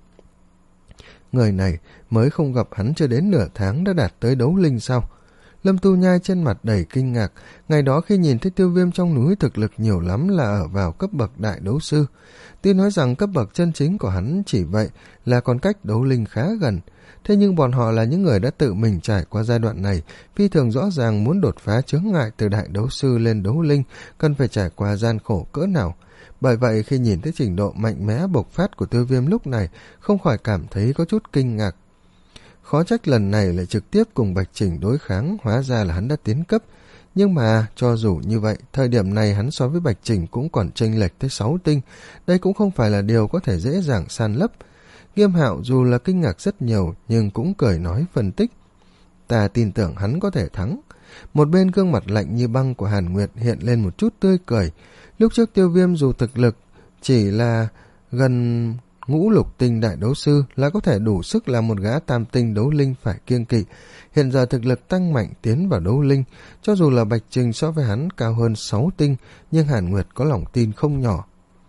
Người này mới không gặp hắn chưa đến nửa tháng đã đạt tới đấu linh sao? Lâm Tu Nhai trên mặt đầy kinh ngạc, ngày đó khi nhìn thấy Tiêu Viêm trong núi thực lực nhiều lắm là ở vào cấp bậc đại đấu sư. Tuy nói rằng cấp bậc chân chính của hắn chỉ vậy là còn cách đấu linh khá gần, thế nhưng bọn họ là những người đã tự mình trải qua giai đoạn này, phi thường rõ ràng muốn đột phá chướng ngại từ đại đấu sư lên đấu linh cần phải trải qua gian khổ cỡ nào. Bởi vậy khi nhìn thấy trình độ mạnh mẽ bộc phát của Tiêu Viêm lúc này, không khỏi cảm thấy có chút kinh ngạc. Khó trách lần này lại trực tiếp cùng Bạch Trình đối kháng, hóa ra là hắn đã tiến cấp. Nhưng mà cho dù như vậy, thời điểm này hắn so với Bạch Trình cũng còn chênh lệch tới sáu tinh, đây cũng không phải là điều có thể dễ dàng san lấp. Nghiêm Hạo dù là kinh ngạc rất nhiều nhưng cũng cười nói phân tích. Ta tin tưởng hắn có thể thắng. Một bên gương mặt lạnh như băng của Hàn Nguyệt hiện lên một chút tươi cười. Lúc trước Tiêu Viêm dù thực lực chỉ là gần ngũ lục tinh đại đấu sư là có thể đủ sức làm một gã tam tinh đấu linh phải kiêng kỵ. Hiện giờ thực lực tăng mạnh tiến vào đấu linh, cho dù là Bạch Trình so với hắn cao hơn sáu tinh, nhưng Hàn Nguyệt có lòng tin không nhỏ.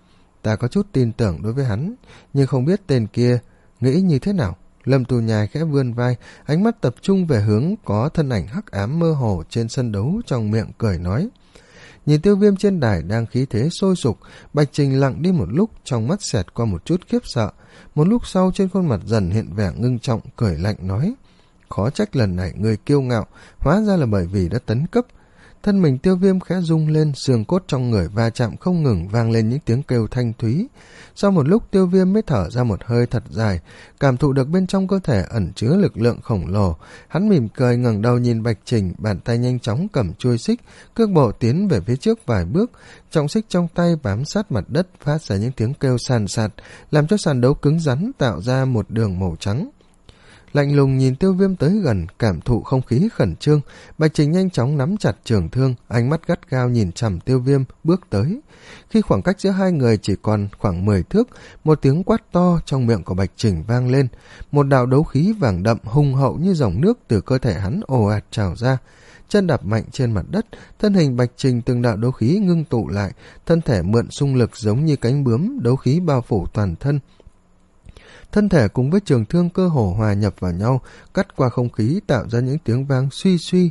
Ta có chút tin tưởng đối với hắn, nhưng không biết tên kia nghĩ như thế nào. Lâm Tu Nhai khẽ vươn vai, ánh mắt tập trung về hướng có thân ảnh hắc ám mơ hồ trên sân đấu, trong miệng cười nói. Nhìn Tiêu Viêm trên đài đang khí thế sôi sục, Bạch Trình lặng đi một lúc, trong mắt xẹt qua một chút khiếp sợ. Một lúc sau trên khuôn mặt dần hiện vẻ ngưng trọng, cười lạnh nói. Khó trách lần này người kiêu ngạo, hóa ra là bởi vì đã tấn cấp. Thân mình Tiêu Viêm khẽ rung lên, xương cốt trong người va chạm không ngừng, vang lên những tiếng kêu thanh thúy. Sau một lúc Tiêu Viêm mới thở ra một hơi thật dài, cảm thụ được bên trong cơ thể ẩn chứa lực lượng khổng lồ. Hắn mỉm cười ngẩng đầu nhìn Bạch Trình, bàn tay nhanh chóng cầm chuôi xích, cước bộ tiến về phía trước vài bước, trọng xích trong tay bám sát mặt đất, phát ra những tiếng kêu sàn sạt, làm cho sàn đấu cứng rắn, tạo ra một đường màu trắng. Lạnh lùng nhìn Tiêu Viêm tới gần, cảm thụ không khí khẩn trương, Bạch Trình nhanh chóng nắm chặt trường thương, ánh mắt gắt gao nhìn chằm Tiêu Viêm, bước tới. Khi khoảng cách giữa hai người chỉ còn khoảng mười thước, một tiếng quát to trong miệng của Bạch Trình vang lên, một đạo đấu khí vàng đậm hùng hậu như dòng nước từ cơ thể hắn ồ ạt trào ra. Chân đạp mạnh trên mặt đất, thân hình Bạch Trình từng đạo đấu khí ngưng tụ lại, thân thể mượn xung lực giống như cánh bướm, đấu khí bao phủ toàn thân. Thân thể cùng với trường thương cơ hồ hòa nhập vào nhau, cắt qua không khí tạo ra những tiếng vang suy suy.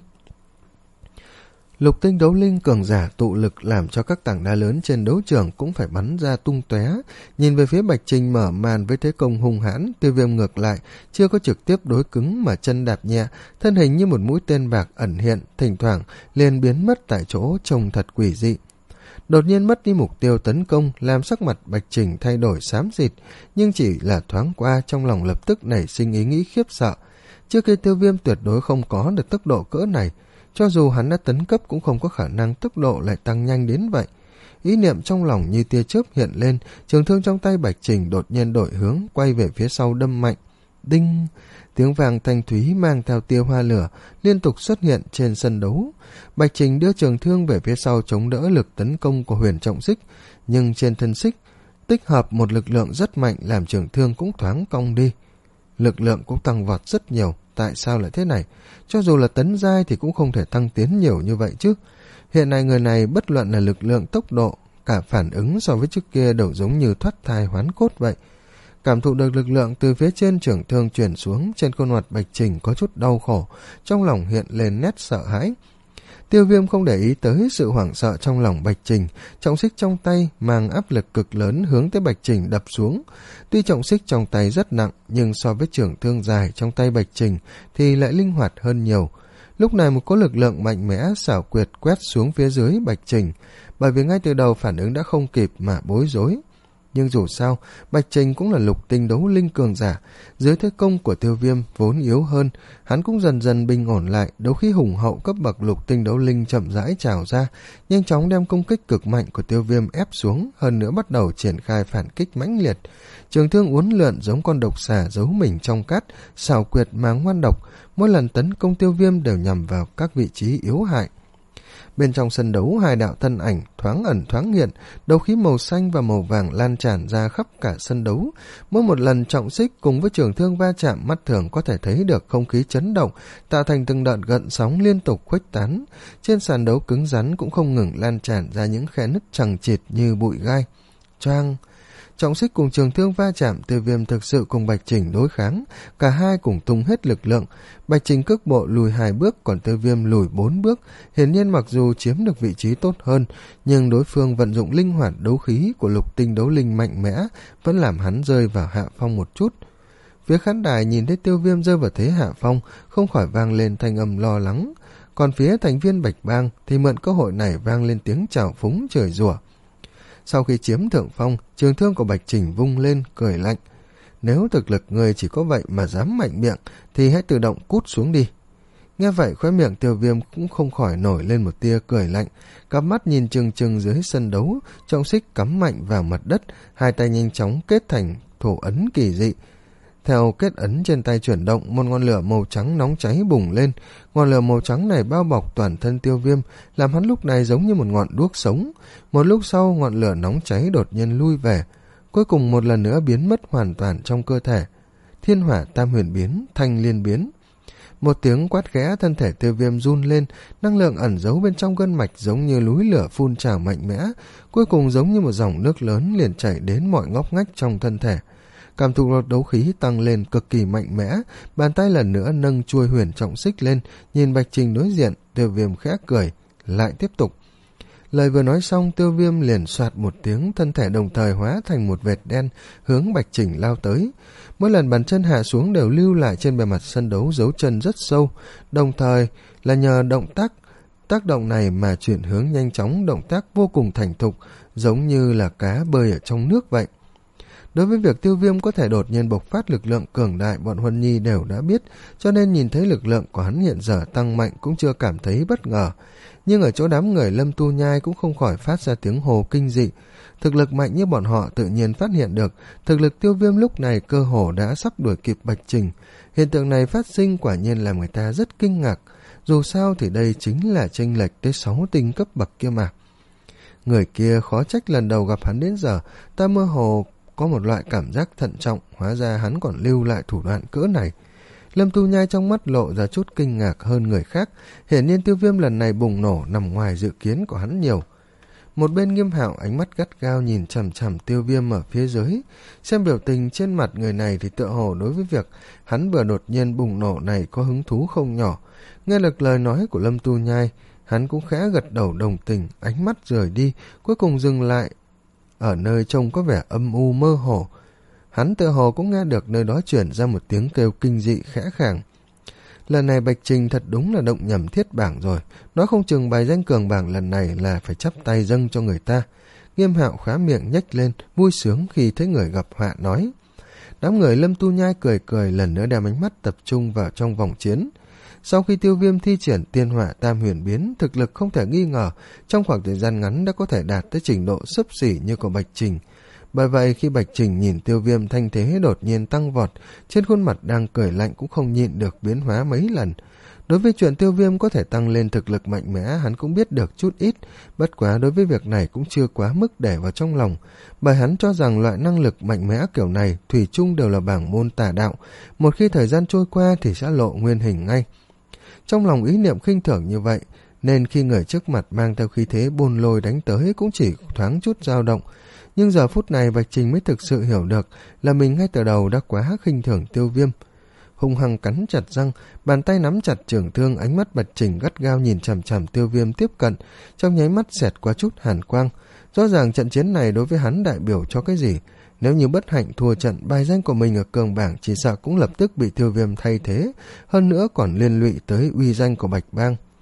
Lục tinh đấu linh cường giả tụ lực làm cho các tảng đá lớn trên đấu trường cũng phải bắn ra tung tóe. Nhìn về phía Bạch Trình mở màn với thế công hung hãn, Tiêu Viêm ngược lại, chưa có trực tiếp đối cứng mà chân đạp nhẹ, thân hình như một mũi tên bạc ẩn hiện, thỉnh thoảng liền biến mất tại chỗ, trông thật quỷ dị. Đột nhiên mất đi mục tiêu tấn công, làm sắc mặt Bạch Trình thay đổi xám xịt, nhưng chỉ là thoáng qua, trong lòng lập tức nảy sinh ý nghĩ khiếp sợ. Trước khi Tiêu Viêm tuyệt đối không có được tốc độ cỡ này, cho dù hắn đã tấn cấp cũng không có khả năng tốc độ lại tăng nhanh đến vậy. Ý niệm trong lòng như tia chớp hiện lên, trường thương trong tay Bạch Trình đột nhiên đổi hướng, quay về phía sau đâm mạnh. Đinh! Tiếng vàng thanh thúy mang theo tia hoa lửa liên tục xuất hiện trên sân đấu. Bạch Trình đưa trường thương về phía sau chống đỡ lực tấn công của Huyền Trọng Xích, nhưng trên thân xích tích hợp một lực lượng rất mạnh làm trường thương cũng thoáng cong đi. Lực lượng cũng tăng vọt rất nhiều. Tại sao lại thế này? Cho dù là tấn giai thì cũng không thể tăng tiến nhiều như vậy chứ. Hiện nay người này bất luận là lực lượng, tốc độ, cả phản ứng so với trước kia đều giống như thoát thai hoán cốt vậy. Cảm thụ được lực lượng từ phía trên trường thương chuyển xuống, trên khuôn mặt Bạch Trình có chút đau khổ, trong lòng hiện lên nét sợ hãi. Tiêu Viêm không để ý tới sự hoảng sợ trong lòng Bạch Trình, trọng xích trong tay mang áp lực cực lớn hướng tới Bạch Trình đập xuống. Tuy trọng xích trong tay rất nặng, nhưng so với trường thương dài trong tay Bạch Trình thì lại linh hoạt hơn nhiều. Lúc này một cỗ lực lượng mạnh mẽ xảo quyệt quét xuống phía dưới Bạch Trình, bởi vì ngay từ đầu phản ứng đã không kịp mà bối rối. nhưng dù sao, Bạch Trình cũng là lục tinh đấu linh cường giả. Dưới thế công của Tiêu Viêm vốn yếu hơn, hắn cũng dần dần bình ổn lại, đấu khí hùng hậu cấp bậc lục tinh đấu linh chậm rãi trào ra, nhanh chóng đem công kích cực mạnh của Tiêu Viêm ép xuống, hơn nữa bắt đầu triển khai phản kích mãnh liệt. Trường thương uốn lượn giống con độc xà giấu mình trong cát, xảo quyệt mà ngoan độc, mỗi lần tấn công Tiêu Viêm đều nhằm vào các vị trí yếu hại. Bên trong sân đấu, hai đạo thân ảnh thoáng ẩn thoáng hiện, đấu khí màu xanh và màu vàng lan tràn ra khắp cả sân đấu. Mỗi một lần trọng xích cùng với trường thương va chạm, mắt thường có thể thấy được không khí chấn động, tạo thành từng đợt gợn sóng liên tục khuếch tán. Trên sàn đấu cứng rắn cũng không ngừng lan tràn ra những khe nứt chằng chịt như bụi gai. Choang! Trọng xích cùng trường thương va chạm, Tiêu Viêm thực sự cùng Bạch Trình đối kháng, cả hai cùng tung hết lực lượng. Bạch Trình cước bộ lùi hai bước, còn Tiêu Viêm lùi bốn bước. Hiển nhiên mặc dù chiếm được vị trí tốt hơn, nhưng đối phương vận dụng linh hoạt đấu khí của lục tinh đấu linh mạnh mẽ vẫn làm hắn rơi vào hạ phong một chút. Phía khán đài nhìn thấy Tiêu Viêm rơi vào thế hạ phong, không khỏi vang lên thanh âm lo lắng. Còn phía thành viên Bạch Bang thì mượn cơ hội này vang lên tiếng chào phúng chửi rủa. Sau khi chiếm thượng phong, trường thương của Bạch Trình vung lên, cười lạnh. Nếu thực lực người chỉ có vậy mà dám mạnh miệng, thì hãy tự động cút xuống đi. Nghe vậy, khóe miệng Tiêu Viêm cũng không khỏi nổi lên một tia cười lạnh. Cặp mắt nhìn chừng chừng dưới sân đấu, trọng xích cắm mạnh vào mặt đất, hai tay nhanh chóng kết thành thổ ấn kỳ dị. Theo kết ấn trên tay chuyển động, một ngọn lửa màu trắng nóng cháy bùng lên. Ngọn lửa màu trắng này bao bọc toàn thân Tiêu Viêm, làm hắn lúc này giống như một ngọn đuốc sống. Một lúc sau, ngọn lửa nóng cháy đột nhiên lui về, cuối cùng một lần nữa biến mất hoàn toàn trong cơ thể. Thiên hỏa tam huyền biến, thanh liên biến. Một tiếng quát khẽ, thân thể Tiêu Viêm run lên, năng lượng ẩn giấu bên trong gân mạch giống như núi lửa phun trào mạnh mẽ, cuối cùng giống như một dòng nước lớn liền chảy đến mọi ngóc ngách trong thân thể. Cảm thụ lột đấu khí tăng lên cực kỳ mạnh mẽ, bàn tay lần nữa nâng chuôi huyền trọng xích lên, nhìn Bạch Trình đối diện, Tiêu Viêm khẽ cười, lại tiếp tục. Lời vừa nói xong, Tiêu Viêm liền soạt một tiếng, thân thể đồng thời hóa thành một vệt đen, hướng Bạch Trình lao tới. Mỗi lần bàn chân hạ xuống đều lưu lại trên bề mặt sân đấu dấu chân rất sâu, đồng thời là nhờ động tác tác động này mà chuyển hướng nhanh chóng, động tác vô cùng thành thục, giống như là cá bơi ở trong nước vậy. Đối với việc Tiêu Viêm có thể đột nhiên bộc phát lực lượng cường đại, bọn Huân Nhi đều đã biết, cho nên nhìn thấy lực lượng của hắn hiện giờ tăng mạnh cũng chưa cảm thấy bất ngờ. Nhưng ở chỗ đám người Lâm Tu Nhai cũng không khỏi phát ra tiếng hồ kinh dị. Thực lực mạnh như bọn họ tự nhiên phát hiện được, thực lực Tiêu Viêm lúc này cơ hồ đã sắp đuổi kịp Bạch Trình. Hiện tượng này phát sinh quả nhiên làm người ta rất kinh ngạc. Dù sao thì đây chính là chênh lệch tới sáu tinh cấp bậc kia mà. Người kia khó trách lần đầu gặp hắn đến giờ, ta mơ hồ có một loại cảm giác thận trọng, hóa ra hắn còn lưu lại thủ đoạn cỡ này. Lâm Tu Nhai trong mắt lộ ra chút kinh ngạc hơn người khác, hiển nhiên Tiêu Viêm lần này bùng nổ nằm ngoài dự kiến của hắn nhiều. Một bên Nghiêm Hạo ánh mắt gắt gao nhìn chằm chằm Tiêu Viêm ở phía dưới, xem biểu tình trên mặt người này thì tựa hồ đối với việc hắn vừa đột nhiên bùng nổ này có hứng thú không nhỏ. Nghe được lời nói của Lâm Tu Nhai, hắn cũng khẽ gật đầu đồng tình, ánh mắt rời đi, cuối cùng dừng lại ở nơi trông có vẻ âm u mơ hồ. Hắn tựa hồ cũng nghe được nơi đó chuyển ra một tiếng kêu kinh dị khẽ khàng. Lần này Bạch Trình thật đúng là động nhầm thiết bảng rồi, nói không chừng bài danh cường bảng lần này là phải chắp tay dâng cho người ta. Nghiêm Hạo khóe miệng nhếch lên, vui sướng khi thấy người gặp họa nói. Đám người Lâm Tu Nhai cười cười, lần nữa đem ánh mắt tập trung vào trong vòng chiến. Sau khi Tiêu Viêm thi triển tiên hỏa tam huyền biến, thực lực không thể nghi ngờ, trong khoảng thời gian ngắn đã có thể đạt tới trình độ xấp xỉ như của Bạch Trình. Bởi vậy khi Bạch Trình nhìn Tiêu Viêm thanh thế đột nhiên tăng vọt, trên khuôn mặt đang cười lạnh cũng không nhịn được biến hóa mấy lần. Đối với chuyện Tiêu Viêm có thể tăng lên thực lực mạnh mẽ, hắn cũng biết được chút ít, bất quá đối với việc này cũng chưa quá mức để vào trong lòng, bởi hắn cho rằng loại năng lực mạnh mẽ kiểu này thủy chung đều là bảng môn tà đạo, một khi thời gian trôi qua thì sẽ lộ nguyên hình ngay. Trong lòng ý niệm khinh thường như vậy, nên khi người trước mặt mang theo khí thế bôn lôi đánh tới cũng chỉ thoáng chút dao động. Nhưng giờ phút này Bạch Trình mới thực sự hiểu được là mình ngay từ đầu đã quá khinh thường Tiêu Viêm. Hung hăng cắn chặt răng, bàn tay nắm chặt trường thương, ánh mắt Bạch Trình gắt gao nhìn chằm chằm Tiêu Viêm tiếp cận, trong nháy mắt xẹt qua chút hàn quang. Rõ ràng trận chiến này đối với hắn đại biểu cho cái gì? Nếu như bất hạnh thua trận, bài danh của mình ở cường bảng chỉ sợ cũng lập tức bị Tiêu Viêm thay thế, hơn nữa còn liên lụy tới uy danh của Bạch Bang.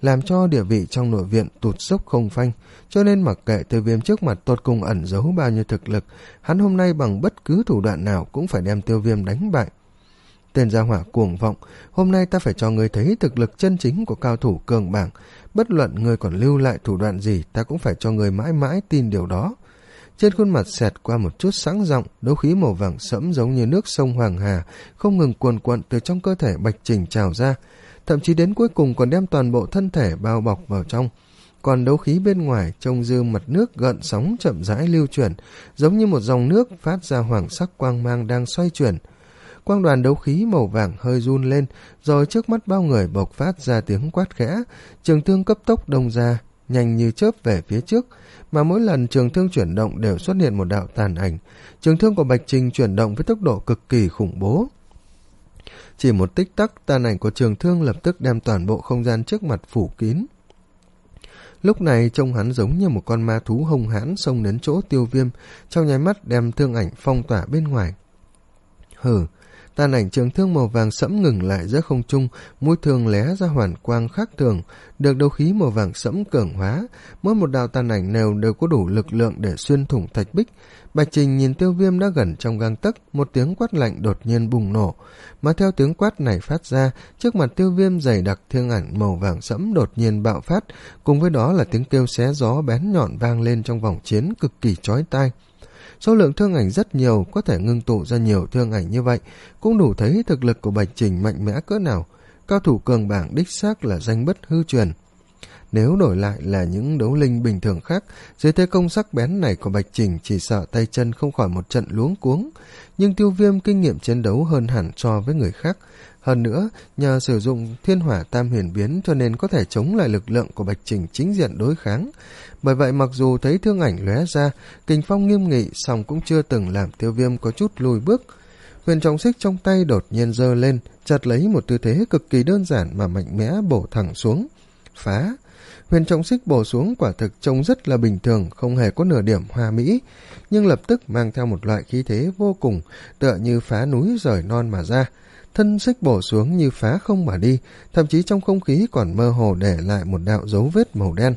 làm cho địa vị trong nội viện tụt dốc không phanh, cho nên mặc kệ Tiêu Viêm trước mặt tột cùng ẩn giấu bao nhiêu thực lực, hắn hôm nay bằng bất cứ thủ đoạn nào cũng phải đem Tiêu Viêm đánh bại. Tên gia hỏa cuồng vọng, hôm nay ta phải cho ngươi thấy thực lực chân chính của cao thủ cường bảng, bất luận ngươi còn lưu lại thủ đoạn gì, ta cũng phải cho ngươi mãi mãi tin điều đó. Trên khuôn mặt xẹt qua một chút sáng giọng, đấu khí màu vàng sẫm giống như nước sông Hoàng Hà, không ngừng cuồn cuộn từ trong cơ thể Bạch Trình trào ra, thậm chí đến cuối cùng còn đem toàn bộ thân thể bao bọc vào trong. Còn đấu khí bên ngoài trông dư mặt nước gợn sóng chậm rãi lưu chuyển, giống như một dòng nước phát ra hoàng sắc quang mang đang xoay chuyển. Quang đoàn đấu khí màu vàng hơi run lên, rồi trước mắt bao người bộc phát ra tiếng quát khẽ, trường thương cấp tốc đông ra, nhanh như chớp về phía trước, mà mỗi lần trường thương chuyển động đều xuất hiện một đạo tàn ảnh. Trường thương của Bạch Trình chuyển động với tốc độ cực kỳ khủng bố. Chỉ một tích tắc, tàn ảnh của trường thương lập tức đem toàn bộ không gian trước mặt phủ kín. Lúc này trông hắn giống như một con ma thú hung hãn xông đến chỗ Tiêu Viêm, trong nháy mắt đem thương ảnh phong tỏa bên ngoài. Hừ, tàn ảnh trường thương màu vàng sẫm ngừng lại giữa không trung, mũi thương lóe ra hoàn quang khác thường, được đấu khí màu vàng sẫm cường hóa, mỗi một đạo tàn ảnh đều đều có đủ lực lượng để xuyên thủng thạch bích. Bạch Trình nhìn Tiêu Viêm đã gần trong gang tấc, một tiếng quát lạnh đột nhiên bùng nổ, mà theo tiếng quát này phát ra, trước mặt Tiêu Viêm dày đặc thương ảnh màu vàng sẫm đột nhiên bạo phát, cùng với đó là tiếng kêu xé gió bén nhọn vang lên trong vòng chiến cực kỳ chói tai. Số lượng thương ảnh rất nhiều, có thể ngưng tụ ra nhiều thương ảnh như vậy, cũng đủ thấy thực lực của Bạch Trình mạnh mẽ cỡ nào. Cao thủ cường bảng đích xác là danh bất hư truyền. Nếu đổi lại là những đấu linh bình thường khác, dưới thế công sắc bén này của Bạch Trình chỉ sợ tay chân không khỏi một trận luống cuống. Nhưng Tiêu Viêm kinh nghiệm chiến đấu hơn hẳn so với người khác. Hơn nữa, nhờ sử dụng thiên hỏa tam huyền biến cho nên có thể chống lại lực lượng của Bạch Trình chính diện đối kháng. Bởi vậy mặc dù thấy thương ảnh lóe ra, kình phong nghiêm nghị, song cũng chưa từng làm Tiêu Viêm có chút lùi bước. Huyền trọng xích trong tay đột nhiên giơ lên, chặt lấy một tư thế cực kỳ đơn giản mà mạnh mẽ bổ thẳng xuống. Phá! Huyền trọng xích bổ xuống quả thực trông rất là bình thường, không hề có nửa điểm hoa mỹ, nhưng lập tức mang theo một loại khí thế vô cùng, tựa như phá núi rời non mà ra. Thân xích bổ xuống như phá không mà đi, thậm chí trong không khí còn mơ hồ để lại một đạo dấu vết màu đen.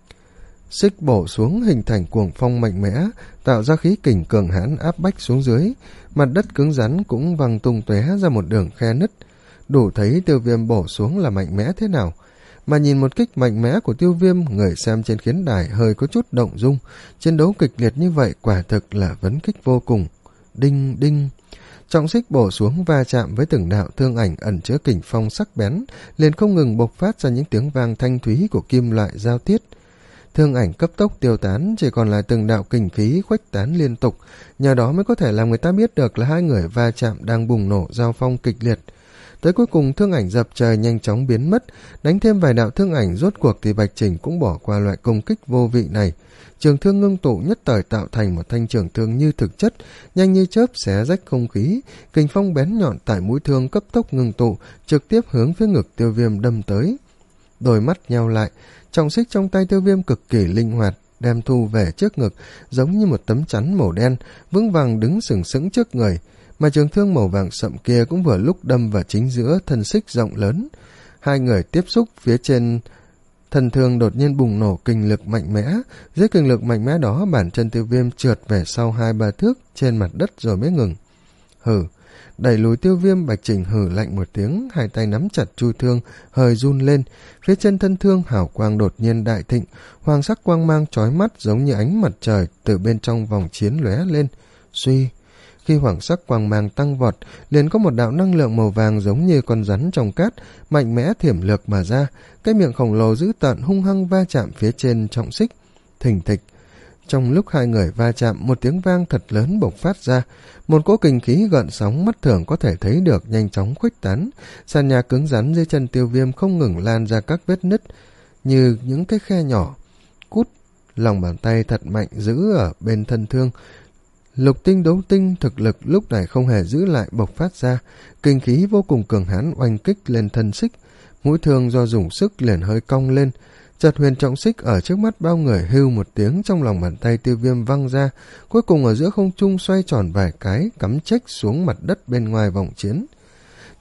Xích bổ xuống hình thành cuồng phong mạnh mẽ, tạo ra khí kình cường hãn áp bách xuống dưới, mặt đất cứng rắn cũng văng tung tóe ra một đường khe nứt, đủ thấy Tiêu Viêm bổ xuống là mạnh mẽ thế nào. Mà nhìn một kích mạnh mẽ của Tiêu Viêm, người xem trên khiến đài hơi có chút động dung, chiến đấu kịch liệt như vậy quả thực là vấn kích vô cùng. Đinh đinh, trọng xích bổ xuống va chạm với từng đạo thương ảnh ẩn chứa kình phong sắc bén, liền không ngừng bộc phát ra những tiếng vang thanh thúy của kim loại giao tiết. Thương ảnh cấp tốc tiêu tán, chỉ còn lại từng đạo kình khí khuếch tán liên tục, nhờ đó mới có thể làm người ta biết được là hai người va chạm đang bùng nổ giao phong kịch liệt. Tới cuối cùng thương ảnh dập trời nhanh chóng biến mất, đánh thêm vài đạo thương ảnh, rốt cuộc thì Bạch Trình cũng bỏ qua loại công kích vô vị này. Trường thương ngưng tụ nhất thời tạo thành một thanh trường thương như thực chất, nhanh như chớp xé rách không khí, kình phong bén nhọn tại mũi thương cấp tốc ngưng tụ, trực tiếp hướng phía ngực Tiêu Viêm đâm tới. Đôi mắt nheo lại, trọng xích trong tay Tiêu Viêm cực kỳ linh hoạt, đem thu về trước ngực, giống như một tấm chắn màu đen, vững vàng đứng sừng sững trước người. Mà trường thương màu vàng sậm kia cũng vừa lúc đâm vào chính giữa thân xích rộng lớn. Hai người tiếp xúc, phía trên thân thương đột nhiên bùng nổ kình lực mạnh mẽ, dưới kình lực mạnh mẽ đó bản chân Tiêu Viêm trượt về sau hai ba thước trên mặt đất rồi mới ngừng. Hừ, đẩy lùi Tiêu Viêm, Bạch Trình hừ lạnh một tiếng, hai tay nắm chặt chu thương, hơi run lên, phía trên thân thương hào quang đột nhiên đại thịnh, hoàng sắc quang mang chói mắt giống như ánh mặt trời từ bên trong vòng chiến lóe lên. Suy, khi hoàng sắc quang mang tăng vọt, liền có một đạo năng lượng màu vàng giống như con rắn trong cát, mạnh mẽ thiểm lược mà ra, cái miệng khổng lồ dữ tợn hung hăng va chạm phía trên trọng xích. Thình thịch, trong lúc hai người va chạm, một tiếng vang thật lớn bộc phát ra, một cỗ kình khí gợn sóng mắt thường có thể thấy được nhanh chóng khuếch tán, sàn nhà cứng rắn dưới chân Tiêu Viêm không ngừng lan ra các vết nứt như những cái khe nhỏ. Cút, lòng bàn tay thật mạnh giữ ở bên thân thương. Lục tinh đấu tinh thực lực lúc này không hề giữ lại bộc phát ra, kinh khí vô cùng cường hãn oanh kích lên thân xích, mũi thương do dùng sức liền hơi cong lên. Chợt huyền trọng xích ở trước mắt bao người hưu một tiếng, trong lòng bàn tay Tiêu Viêm văng ra, cuối cùng ở giữa không trung xoay tròn vài cái, cắm chếch xuống mặt đất bên ngoài vòng chiến.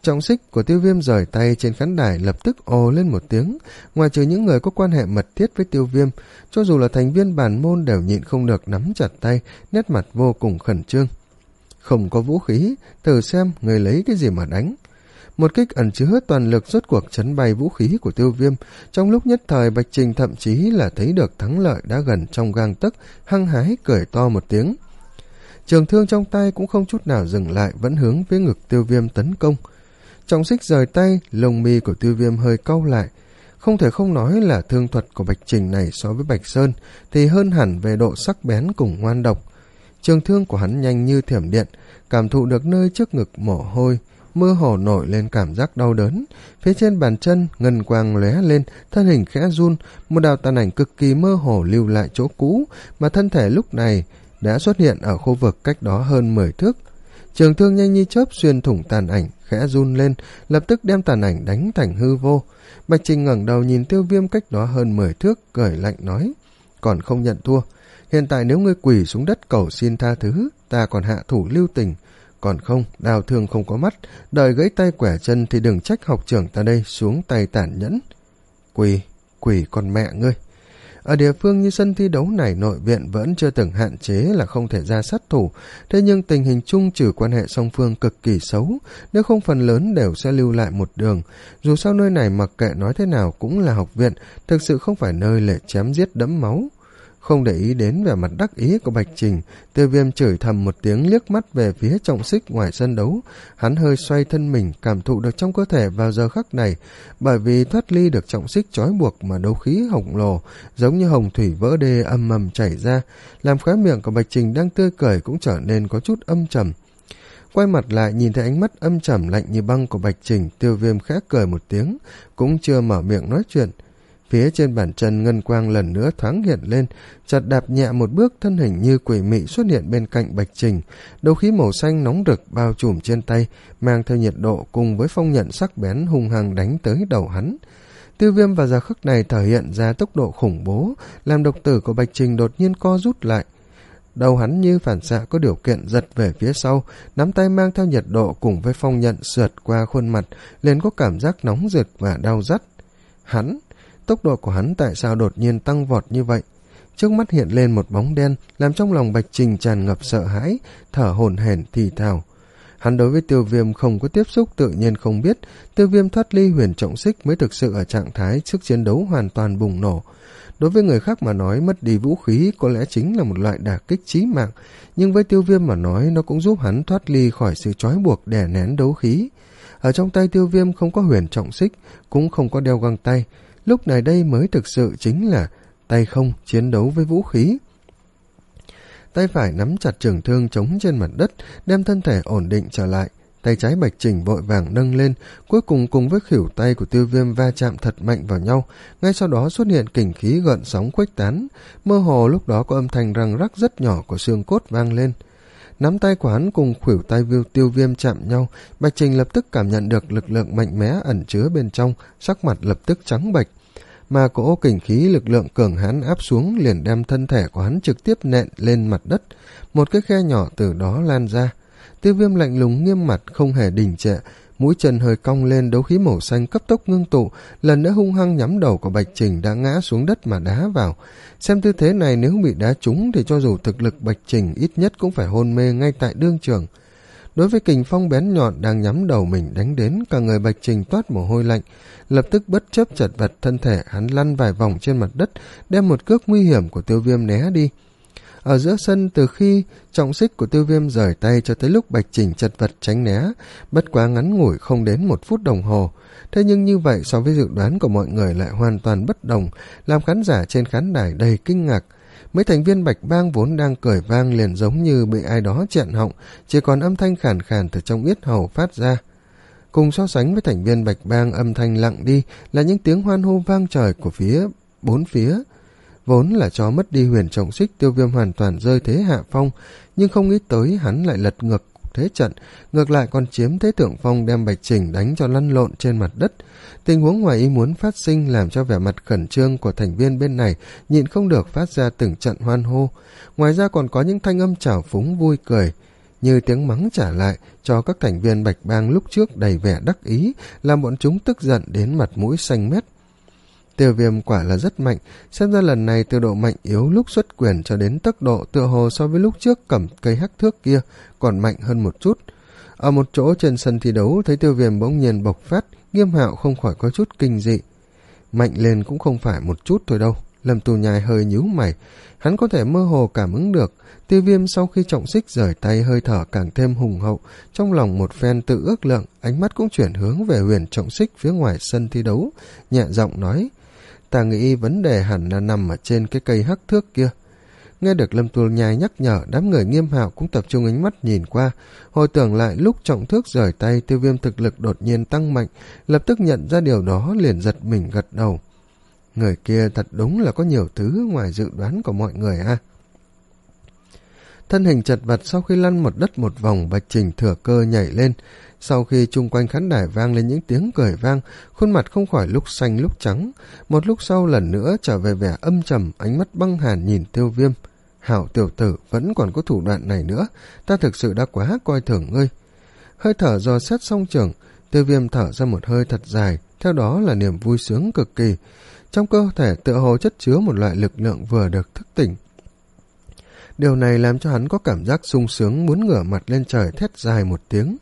Trọng xích của Tiêu Viêm rời tay trên khán đài lập tức ồ lên một tiếng. Ngoài trừ những người có quan hệ mật thiết với Tiêu Viêm, cho dù là thành viên bản môn đều nhịn không được nắm chặt tay, nét mặt vô cùng khẩn trương. Không có vũ khí, thử xem người lấy cái gì mà đánh. Một kích ẩn chứa toàn lực rốt cuộc chấn bay vũ khí của Tiêu Viêm. Trong lúc nhất thời, Bạch Trình thậm chí là thấy được thắng lợi đã gần trong gang tấc, hăng hái cười to một tiếng. Trường thương trong tay cũng không chút nào dừng lại, vẫn hướng phía ngực Tiêu Viêm tấn công. Trọng xích rời tay, lông mi của Tiêu Viêm hơi cau lại. Không thể không nói là thương thuật của Bạch Trình này so với Bạch Sơn thì hơn hẳn về độ sắc bén cùng ngoan độc. Trường thương của hắn nhanh như thiểm điện, cảm thụ được nơi trước ngực mồ hôi, mơ hồ nổi lên cảm giác đau đớn. Phía trên bàn chân, ngân quang lóe lên, thân hình khẽ run, một đạo tàn ảnh cực kỳ mơ hồ lưu lại chỗ cũ, mà thân thể lúc này đã xuất hiện ở khu vực cách đó hơn mười thước. Trường thương nhanh như chớp xuyên thủng tàn ảnh, khẽ run lên, lập tức đem tàn ảnh đánh thành hư vô. Bạch Trình ngẩng đầu nhìn Tiêu Viêm cách đó hơn mười thước, cười lạnh nói: "Còn không nhận thua. Hiện tại nếu ngươi quỳ xuống đất cầu xin tha thứ, ta còn hạ thủ lưu tình. Còn không, đào thương không có mắt, đợi gãy tay quẻ chân thì đừng trách học trưởng ta đây xuống tay tàn nhẫn." Quỳ, quỳ con mẹ ngươi. Ở địa phương như sân thi đấu này, nội viện vẫn chưa từng hạn chế là không thể ra sát thủ, thế nhưng tình hình chung trừ quan hệ song phương cực kỳ xấu, nếu không phần lớn đều sẽ lưu lại một đường. Dù sao nơi này mặc kệ nói thế nào cũng là học viện, thực sự không phải nơi để chém giết đẫm máu. Không để ý đến vẻ mặt đắc ý của Bạch Trình, Tiêu Viêm chửi thầm một tiếng, liếc mắt về phía Trọng xích ngoài sân đấu. Hắn hơi xoay thân mình, cảm thụ được trong cơ thể vào giờ khắc này, bởi vì thoát ly được Trọng xích trói buộc mà đấu khí khổng lồ giống như hồng thủy vỡ đê âm ầm chảy ra, làm khóe miệng của Bạch Trình đang tươi cười cũng trở nên có chút âm trầm. Quay mặt lại nhìn thấy ánh mắt âm trầm lạnh như băng của Bạch Trình, Tiêu Viêm khẽ cười một tiếng, cũng chưa mở miệng nói chuyện. Phía trên bàn chân ngân quang lần nữa thoáng hiện lên, chợt đạp nhẹ một bước, thân hình như quỷ mị xuất hiện bên cạnh Bạch Trình. Đấu khí màu xanh nóng rực bao trùm trên tay, mang theo nhiệt độ cùng với phong nhận sắc bén hung hăng đánh tới đầu hắn. Tiêu Viêm vào giờ khắc này thể hiện ra tốc độ khủng bố, làm độc tử của Bạch Trình đột nhiên co rút lại. Đầu hắn như phản xạ có điều kiện giật về phía sau, nắm tay mang theo nhiệt độ cùng với phong nhận sượt qua khuôn mặt, liền có cảm giác nóng rực và đau rát. Hắn Tốc độ của hắn tại sao đột nhiên tăng vọt như vậy? Trước mắt hiện lên một bóng đen, làm trong lòng Bạch Trình tràn ngập sợ hãi, thở hổn hển thì thào. Hắn đối với Tiêu Viêm không có tiếp xúc, tự nhiên không biết Tiêu Viêm thoát ly huyền trọng xích mới thực sự ở trạng thái sức chiến đấu hoàn toàn bùng nổ. Đối với người khác mà nói, mất đi vũ khí có lẽ chính là một loại đả kích chí mạng, nhưng với Tiêu Viêm mà nói, nó cũng giúp hắn thoát ly khỏi sự trói buộc đè nén đấu khí. Ở trong tay Tiêu Viêm không có huyền trọng xích, cũng không có đeo găng tay. Lúc này đây mới thực sự chính là tay không chiến đấu với vũ khí. Tay phải nắm chặt trường thương chống trên mặt đất, đem thân thể ổn định trở lại. Tay trái Bạch Trình vội vàng nâng lên, cuối cùng cùng với khuỷu tay của Tiêu Viêm va chạm thật mạnh vào nhau. Ngay sau đó xuất hiện kình khí gợn sóng khuếch tán. Mơ hồ lúc đó có âm thanh răng rắc rất nhỏ của xương cốt vang lên. Nắm tay của hắn cùng khuỷu tay Tiêu Viêm chạm nhau, Bạch Trình lập tức cảm nhận được lực lượng mạnh mẽ ẩn chứa bên trong, sắc mặt lập tức trắng bệch. Mà cỗ kình khí lực lượng cường hãn áp xuống liền đem thân thể của hắn trực tiếp nện lên mặt đất, một cái khe nhỏ từ đó lan ra. Tiêu Viêm lạnh lùng nghiêm mặt không hề đình trệ, mũi chân hơi cong lên, đấu khí màu xanh cấp tốc ngưng tụ, lần nữa hung hăng nhắm đầu của Bạch Trình đã ngã xuống đất mà đá vào. Xem tư thế này nếu bị đá trúng thì cho dù thực lực Bạch Trình ít nhất cũng phải hôn mê ngay tại đương trường. Đối với kình phong bén nhọn đang nhắm đầu mình đánh đến, cả người Bạch Trình toát mồ hôi lạnh, lập tức bất chấp chật vật thân thể hắn lăn vài vòng trên mặt đất, đem một cước nguy hiểm của Tiêu Viêm né đi. Ở giữa sân, từ khi trọng xích của Tiêu Viêm rời tay cho tới lúc Bạch Trình chật vật tránh né, bất quá ngắn ngủi không đến một phút đồng hồ. Thế nhưng như vậy so với dự đoán của mọi người lại hoàn toàn bất đồng, làm khán giả trên khán đài đầy kinh ngạc. Mấy thành viên Bạch Bang vốn đang cười vang liền giống như bị ai đó chẹn họng, chỉ còn âm thanh khàn khàn từ trong yết hầu phát ra. Cùng so sánh với thành viên Bạch Bang, âm thanh lặng đi là những tiếng hoan hô vang trời của phía bốn phía. Vốn là cho mất đi huyền trọng xích, Tiêu Viêm hoàn toàn rơi thế hạ phong, nhưng không nghĩ tới hắn lại lật ngược thế trận, ngược lại còn chiếm thế thượng phong, đem Bạch Trình đánh cho lăn lộn trên mặt đất. Tình huống ngoài ý muốn phát sinh làm cho vẻ mặt khẩn trương của thành viên bên này nhịn không được phát ra từng trận hoan hô. Ngoài ra còn có những thanh âm trào phúng vui cười. như tiếng mắng trả lại cho các thành viên Bạch Bang lúc trước đầy vẻ đắc ý, làm bọn chúng tức giận đến mặt mũi xanh mét. Tiêu Viêm quả là rất mạnh, xem ra lần này từ độ mạnh yếu lúc xuất quyền cho đến tốc độ tựa hồ so với lúc trước cầm cây hắc thước kia còn mạnh hơn một chút. Ở một chỗ trên sân thi đấu thấy Tiêu Viêm bỗng nhiên bộc phát, Nghiêm Hạo không khỏi có chút kinh dị. Mạnh lên cũng không phải một chút thôi đâu. Lâm Tu Nhai hơi nhíu mày, hắn có thể mơ hồ cảm ứng được Tiêu Viêm sau khi trọng xích rời tay hơi thở càng thêm hùng hậu, trong lòng một phen tự ước lượng, ánh mắt cũng chuyển hướng về huyền trọng xích phía ngoài sân thi đấu, nhẹ giọng nói: "Ta nghĩ vấn đề hẳn là nằm ở trên cái cây hắc thước kia." Nghe được Lâm Tu Nhai nhắc nhở, đám người Nghiêm Hạo cũng tập trung ánh mắt nhìn qua, hồi tưởng lại lúc trọng thước rời tay, Tiêu Viêm thực lực đột nhiên tăng mạnh, lập tức nhận ra điều đó liền giật mình gật đầu. Người kia thật đúng là có nhiều thứ ngoài dự đoán của mọi người a. Thân hình chật vật sau khi lăn một đất một vòng, Bạch Trình thừa cơ nhảy lên. Sau khi chung quanh khán đài vang lên những tiếng cười vang, khuôn mặt không khỏi lúc xanh lúc trắng. Một lúc sau lần nữa trở về vẻ âm trầm, ánh mắt băng hàn nhìn Tiêu Viêm. Hảo tiểu tử, vẫn còn có thủ đoạn này nữa, ta thực sự đã quá coi thường ngươi. Hơi thở dò xét xong trường, Tiêu Viêm thở ra một hơi thật dài, theo đó là niềm vui sướng cực kỳ. Trong cơ thể tựa hồ chất chứa một loại lực lượng vừa được thức tỉnh. Điều này làm cho hắn có cảm giác sung sướng, muốn ngửa mặt lên trời thét dài một tiếng.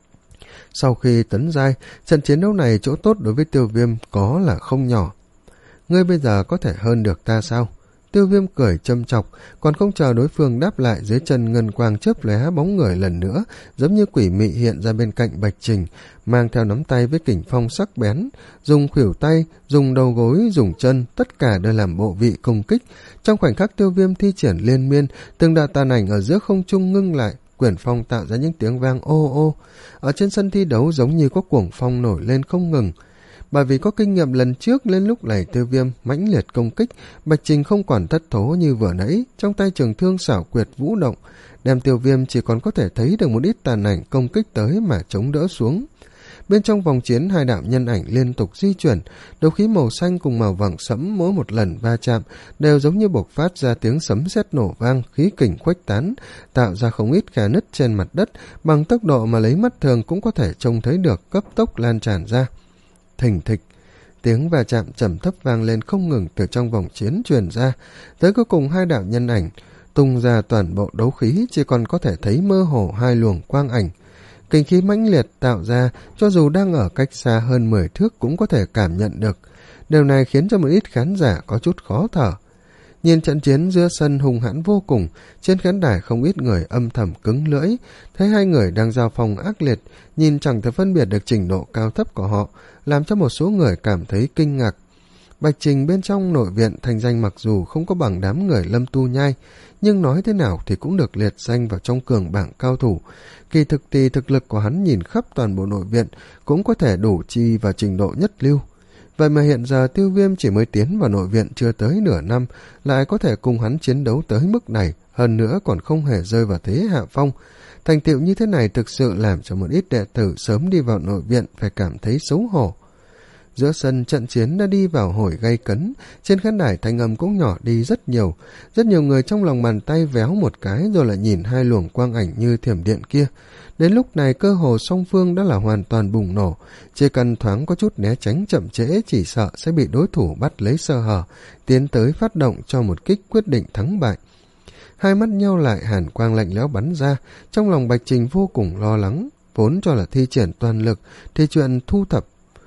Sau khi tấn giai, trận chiến đấu này chỗ tốt đối với Tiêu Viêm có là không nhỏ. Ngươi bây giờ có thể hơn được ta sao? Tiêu Viêm cười châm chọc, còn không chờ đối phương đáp lại, dưới chân ngân quang chớp lóe bóng người lần nữa, giống như quỷ mị hiện ra bên cạnh Bạch Trình, mang theo nắm tay với kình phong sắc bén, dùng khuỷu tay, dùng đầu gối, dùng chân, tất cả đều làm bộ vị công kích. Trong khoảnh khắc Tiêu Viêm thi triển liên miên, từng đạo tàn ảnh ở giữa không trung ngưng lại, quyền phong tạo ra những tiếng vang ô ô. Ở trên sân thi đấu giống như có cuồng phong nổi lên không ngừng. Bởi vì có kinh nghiệm lần trước lên lúc này Tiêu Viêm mãnh liệt công kích, Bạch Trình không còn thất thố như vừa nãy, trong tay trường thương xảo quyệt vũ động, đem Tiêu Viêm chỉ còn có thể thấy được một ít tàn ảnh công kích tới mà chống đỡ xuống. Bên trong vòng chiến, hai đạo nhân ảnh liên tục di chuyển, đấu khí màu xanh cùng màu vàng sẫm mỗi một lần va chạm đều giống như bộc phát ra tiếng sấm sét nổ vang, khí kình khuếch tán, tạo ra không ít khe nứt trên mặt đất, bằng tốc độ mà lấy mắt thường cũng có thể trông thấy được, cấp tốc lan tràn ra. Thình thịch, tiếng va chạm trầm thấp vang lên không ngừng từ trong vòng chiến truyền ra, tới cuối cùng hai đạo nhân ảnh tung ra toàn bộ đấu khí, chỉ còn có thể thấy mơ hồ hai luồng quang ảnh. Kinh khí mãnh liệt tạo ra, cho dù đang ở cách xa hơn mười thước cũng có thể cảm nhận được. Điều này khiến cho một ít khán giả có chút khó thở. Nhìn trận chiến giữa sân hùng hãn vô cùng, trên khán đài không ít người âm thầm cứng lưỡi, thấy hai người đang giao phong ác liệt, nhìn chẳng thể phân biệt được trình độ cao thấp của họ, làm cho một số người cảm thấy kinh ngạc. Bạch Trình bên trong nội viện thành danh mặc dù không có bằng đám người Lâm Tu Nhai, nhưng nói thế nào thì cũng được liệt danh vào trong cường bảng cao thủ. Kỳ thực thì thực lực của hắn nhìn khắp toàn bộ nội viện cũng có thể đủ chi vào trình độ nhất lưu. Vậy mà hiện giờ Tiêu Viêm chỉ mới tiến vào nội viện chưa tới nửa năm, lại có thể cùng hắn chiến đấu tới mức này, hơn nữa còn không hề rơi vào thế hạ phong. Thành tựu như thế này thực sự làm cho một ít đệ tử sớm đi vào nội viện phải cảm thấy xấu hổ. Giữa sân trận chiến đã đi vào hồi gay cấn, trên khán đài thanh âm cũng nhỏ đi rất nhiều. Rất nhiều người trong lòng bàn tay véo một cái rồi lại nhìn hai luồng quang ảnh như thiểm điện kia. Đến lúc này cơ hồ song phương đã là hoàn toàn bùng nổ, chỉ cần thoáng có chút né tránh chậm trễ chỉ sợ sẽ bị đối thủ bắt lấy sơ hở, tiến tới phát động cho một kích quyết định thắng bại. Hai mắt nheo lại, hàn quang lạnh lẽo bắn ra, trong lòng Bạch Trình vô cùng lo lắng, vốn cho là thi triển toàn lực thì chuyện thu thập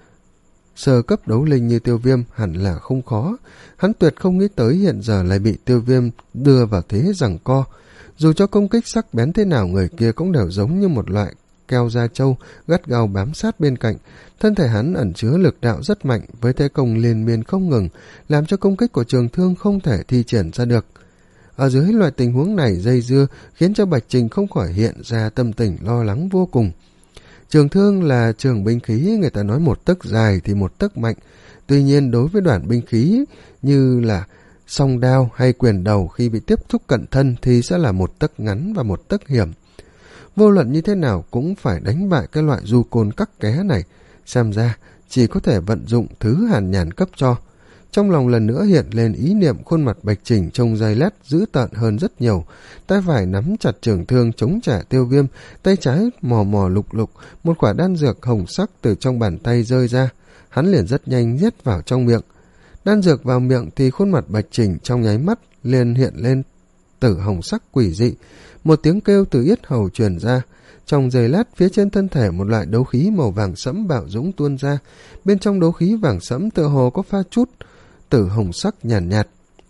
sơ cấp đấu linh như Tiêu Viêm hẳn là không khó. Hắn tuyệt không nghĩ tới hiện giờ lại bị Tiêu Viêm đưa vào thế giằng co. Dù cho công kích sắc bén thế nào, người kia cũng đều giống như một loại keo da trâu gắt gao bám sát bên cạnh. Thân thể hắn ẩn chứa lực đạo rất mạnh, với thế công liên miên không ngừng, làm cho công kích của trường thương không thể thi triển ra được. Ở dưới loại tình huống này dây dưa khiến cho Bạch Trình không khỏi hiện ra tâm tình lo lắng vô cùng. Trường thương là trường binh khí, người ta nói một tấc dài thì một tấc mạnh. Tuy nhiên đối với đoạn binh khí như là song đao hay quyền đầu, khi bị tiếp xúc cận thân thì sẽ là một tấc ngắn và một tấc hiểm. Vô luận như thế nào cũng phải đánh bại cái loại du côn cắc ké này. Xem ra chỉ có thể vận dụng thứ hàn nhàn cấp cho. Trong lòng lần nữa hiện lên ý niệm khuôn mặt Bạch Trình trông dày lét dữ tợn hơn rất nhiều. Tay phải nắm chặt trường thương chống trả Tiêu Viêm, tay trái mò mò lục lục, một quả đan dược hồng sắc từ trong bàn tay rơi ra. Hắn liền rất nhanh nhét vào trong miệng. Đan dược vào miệng thì khuôn mặt Bạch Trình trong nháy mắt liền hiện lên tử hồng sắc quỷ dị. Một tiếng kêu từ yết hầu truyền ra. Trong giây lát, phía trên thân thể một loại đấu khí màu vàng sẫm bạo dũng tuôn ra. Bên trong đấu khí vàng sẫm tựa hồ có pha chút tử hồng sắc nhàn nhạt, nhạt.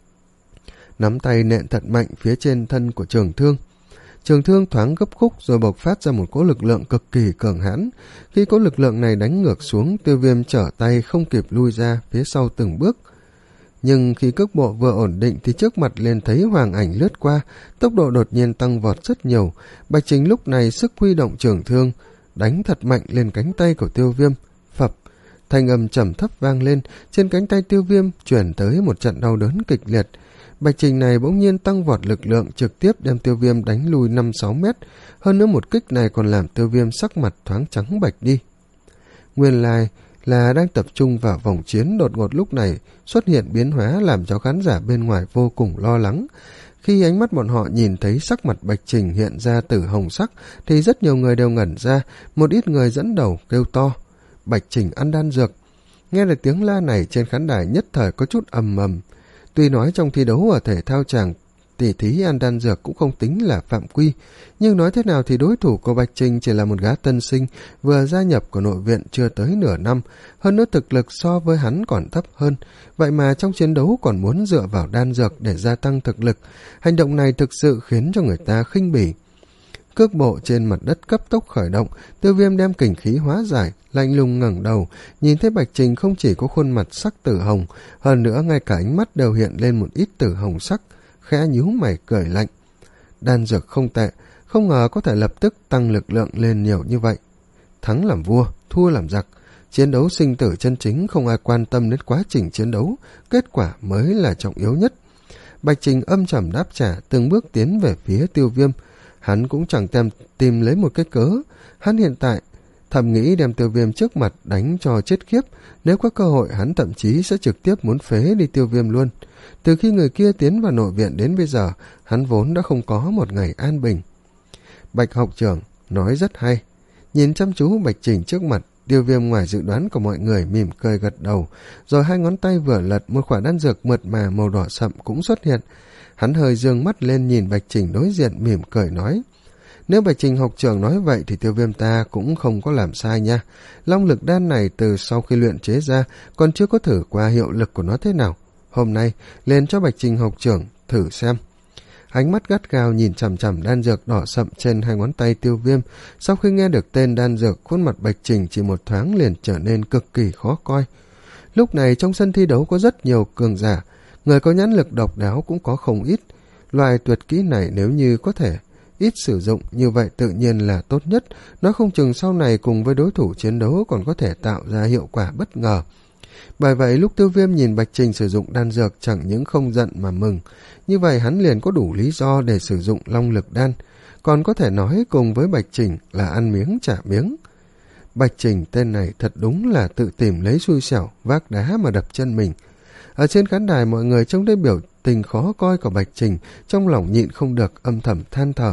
Nắm tay nện thật mạnh phía trên thân của trường thương. Trường thương thoáng gấp khúc rồi bộc phát ra một cỗ lực lượng cực kỳ cường hãn. Khi cỗ lực lượng này đánh ngược xuống, Tiêu Viêm trở tay không kịp lui ra phía sau từng bước. Nhưng khi cước bộ vừa ổn định thì trước mặt liền thấy hoàng ảnh lướt qua, tốc độ đột nhiên tăng vọt rất nhiều. Bạch Trình lúc này sức huy động trường thương, đánh thật mạnh lên cánh tay của Tiêu Viêm. Phập, thanh âm trầm thấp vang lên, trên cánh tay Tiêu Viêm chuyển tới một trận đau đớn kịch liệt. Bạch Trình này bỗng nhiên tăng vọt lực lượng, trực tiếp đem Tiêu Viêm đánh lùi năm sáu mét. Hơn nữa một kích này còn làm Tiêu Viêm sắc mặt thoáng trắng bạch đi. Nguyên lai là đang tập trung vào vòng chiến, đột ngột lúc này xuất hiện biến hóa làm cho khán giả bên ngoài vô cùng lo lắng. Khi ánh mắt bọn họ nhìn thấy sắc mặt Bạch Trình hiện ra tử hồng sắc thì rất nhiều người đều ngẩn ra, một ít người dẫn đầu kêu to: Bạch Trình ăn đan dược. Nghe được tiếng la này, trên khán đài nhất thời có chút ầm ầm. Tuy nói trong thi đấu ở thể thao tràng tỉ thí ăn đan dược cũng không tính là phạm quy, nhưng nói thế nào thì đối thủ của Bạch Trình chỉ là một gã tân sinh vừa gia nhập của nội viện chưa tới nửa năm, hơn nữa thực lực so với hắn còn thấp hơn, vậy mà trong chiến đấu còn muốn dựa vào đan dược để gia tăng thực lực. Hành động này thực sự khiến cho người ta khinh bỉ. Cước bộ trên mặt đất cấp tốc khởi động, Tiêu Viêm đem kình khí hóa giải, lạnh lùng ngẩng đầu, nhìn thấy Bạch Trình không chỉ có khuôn mặt sắc tử hồng, hơn nữa ngay cả ánh mắt đều hiện lên một ít tử hồng sắc, khẽ nhíu mày cười lạnh. Đan dược không tệ, không ngờ có thể lập tức tăng lực lượng lên nhiều như vậy. Thắng làm vua, thua làm giặc, chiến đấu sinh tử chân chính không ai quan tâm đến quá trình chiến đấu, kết quả mới là trọng yếu nhất. Bạch Trình âm trầm đáp trả, từng bước tiến về phía Tiêu Viêm. Hắn cũng chẳng tem tìm lấy một cái cớ, hắn hiện tại thầm nghĩ đem Tiêu Viêm trước mặt đánh cho chết khiếp, nếu có cơ hội hắn thậm chí sẽ trực tiếp muốn phế đi Tiêu Viêm luôn. Từ khi người kia tiến vào nội viện đến bây giờ, hắn vốn đã không có một ngày an bình. Bạch học trưởng nói rất hay. Nhìn chăm chú Bạch Trình trước mặt, Tiêu Viêm ngoài dự đoán của mọi người mỉm cười gật đầu, rồi hai ngón tay vừa lật, một quả đan dược mượt mà màu đỏ sậm cũng xuất hiện. Hắn hơi dương mắt lên nhìn Bạch Trình đối diện, mỉm cười nói: Nếu Bạch Trình học trưởng nói vậy thì Tiêu Viêm ta cũng không có làm sai nha. Long lực đan này từ sau khi luyện chế ra còn chưa có thử qua hiệu lực của nó thế nào. Hôm nay liền cho Bạch Trình học trưởng thử xem. Ánh mắt gắt gao nhìn chằm chằm đan dược đỏ sậm trên hai ngón tay Tiêu Viêm. Sau khi nghe được tên đan dược, khuôn mặt Bạch Trình chỉ một thoáng liền trở nên cực kỳ khó coi. Lúc này trong sân thi đấu có rất nhiều cường giả, người có nhãn lực độc đáo cũng có không ít. Loại tuyệt kỹ này nếu như có thể ít sử dụng như vậy tự nhiên là tốt nhất, nó không chừng sau này cùng với đối thủ chiến đấu còn có thể tạo ra hiệu quả bất ngờ. Bởi vậy lúc Tiêu Viêm nhìn Bạch Trình sử dụng đan dược chẳng những không giận mà mừng, như vậy hắn liền có đủ lý do để sử dụng long lực đan, còn có thể nói cùng với Bạch Trình là ăn miếng trả miếng. Bạch Trình tên này thật đúng là tự tìm lấy xui xẻo, vác đá mà đập chân mình. Ở trên khán đài mọi người trông thấy biểu tình khó coi của Bạch Trình, trong lòng nhịn không được âm thầm than thở.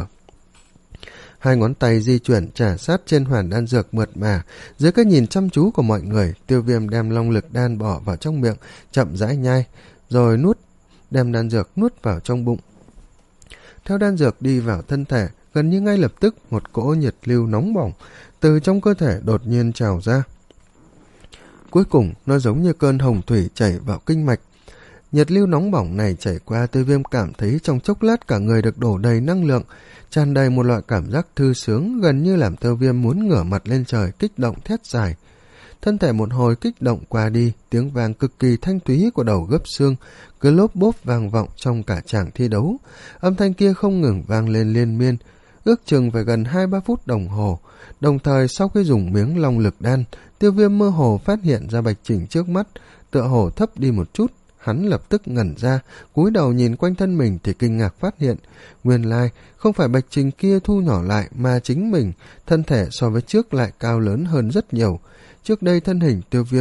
Hai ngón tay di chuyển trả sát trên hoàn đan dược mượt mà, dưới cái nhìn chăm chú của mọi người, Tiêu Viêm đem long lực đan bỏ vào trong miệng, chậm rãi nhai, rồi nuốt, đem đan dược nuốt vào trong bụng. Theo đan dược đi vào thân thể, gần như ngay lập tức một cỗ nhiệt lưu nóng bỏng từ trong cơ thể đột nhiên trào ra. Cuối cùng nó giống như cơn hồng thủy chảy vào kinh mạch. Nhiệt lưu nóng bỏng này chảy qua, Tiêu Viêm cảm thấy trong chốc lát cả người được đổ đầy năng lượng, tràn đầy một loại cảm giác thư sướng, gần như làm Tiêu Viêm muốn ngửa mặt lên trời kích động thét dài. Thân thể một hồi kích động qua đi, tiếng vang cực kỳ thanh thúy của đầu gấp xương cứ lốp bốp vang vọng trong cả tràng thi đấu. Âm thanh kia không ngừng vang lên liên miên, ước chừng phải gần hai ba phút đồng hồ. Đồng thời sau khi dùng miếng long lực đan, Tiêu Viêm mơ hồ phát hiện ra Bạch Trình trước mắt tựa hồ thấp đi một chút. Hắn lập tức ngẩn ra, cúi đầu nhìn quanh thân mình thì kinh ngạc phát hiện, nguyên lai không phải Bạch Trình kia thu nhỏ lại mà chính mình, thân thể so với trước lại cao lớn hơn rất nhiều. Trước đây thân hình Tiêu Viêm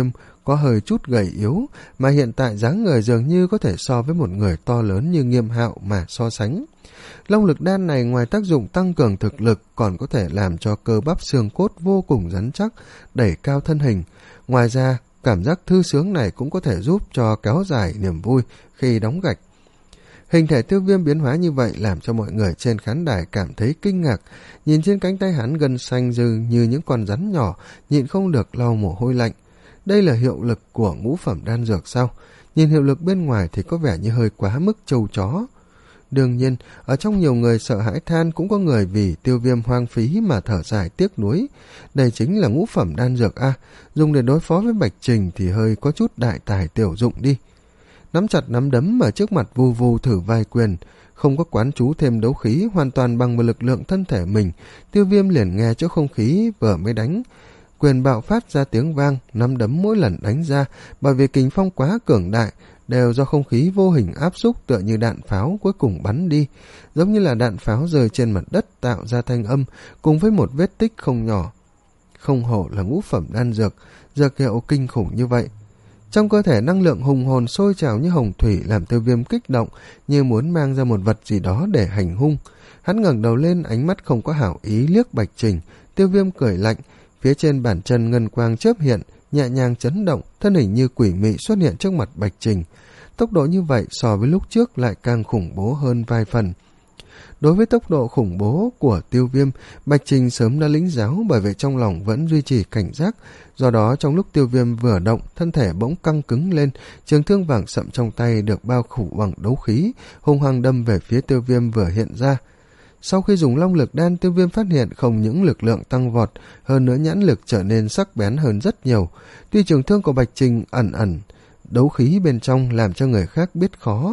có hơi chút gầy yếu, mà hiện tại dáng người dường như có thể so với một người to lớn như Nghiêm Hạo mà so sánh. Long lực đan này ngoài tác dụng tăng cường thực lực còn có thể làm cho cơ bắp xương cốt vô cùng rắn chắc, đẩy cao thân hình. Ngoài ra, cảm giác thư sướng này cũng có thể giúp cho kéo dài niềm vui khi đóng gạch. Hình thể Tiêu Viêm biến hóa như vậy làm cho mọi người trên khán đài cảm thấy kinh ngạc, nhìn trên cánh tay hắn gân xanh dư như những con rắn nhỏ, nhịn không được lau mồ hôi lạnh. Đây là hiệu lực của ngũ phẩm đan dược sao? Nhìn hiệu lực bên ngoài thì có vẻ như hơi quá mức trâu chó. Đương nhiên, ở trong nhiều người sợ hãi than cũng có người vì Tiêu Viêm hoang phí mà thở dài tiếc nuối. Đây chính là ngũ phẩm đan dược a, dùng để đối phó với Bạch Trình thì hơi có chút đại tài tiểu dụng đi. Nắm chặt nắm đấm ở trước mặt vù vù thử vai quyền, không có quán chú thêm đấu khí, hoàn toàn bằng một lực lượng thân thể mình. Tiêu Viêm liền nghe chỗ không khí vừa mới đánh, quyền bạo phát ra tiếng vang, nắm đấm mỗi lần đánh ra bởi vì kình phong quá cường đại, đều do không khí vô hình áp xúc tựa như đạn pháo cuối cùng bắn đi, giống như là đạn pháo rơi trên mặt đất tạo ra thanh âm, cùng với một vết tích không nhỏ. Không hổ là ngũ phẩm đan dược, dược hiệu kinh khủng như vậy. Trong cơ thể năng lượng hùng hồn sôi trào như hồng thủy làm Tiêu Viêm kích động, như muốn mang ra một vật gì đó để hành hung. Hắn ngẩng đầu lên, ánh mắt không có hảo ý liếc Bạch Trình. Tiêu Viêm cười lạnh, phía trên bàn chân ngân quang chớp hiện, nhẹ nhàng chấn động, thân hình như quỷ mị xuất hiện trước mặt Bạch Trình. Tốc độ như vậy so với lúc trước lại càng khủng bố hơn vài phần. Đối với tốc độ khủng bố của Tiêu Viêm, Bạch Trình sớm đã lĩnh giáo, bởi vậy trong lòng vẫn duy trì cảnh giác. Do đó trong lúc Tiêu Viêm vừa động, thân thể bỗng căng cứng lên, trường thương vàng sậm trong tay được bao phủ bằng đấu khí, hung hăng đâm về phía Tiêu Viêm vừa hiện ra. Sau khi dùng long lực đan, Tiêu Viêm phát hiện không những lực lượng tăng vọt, hơn nữa nhãn lực trở nên sắc bén hơn rất nhiều. Tuy trường thương của Bạch Trình ẩn ẩn đấu khí bên trong làm cho người khác biết khó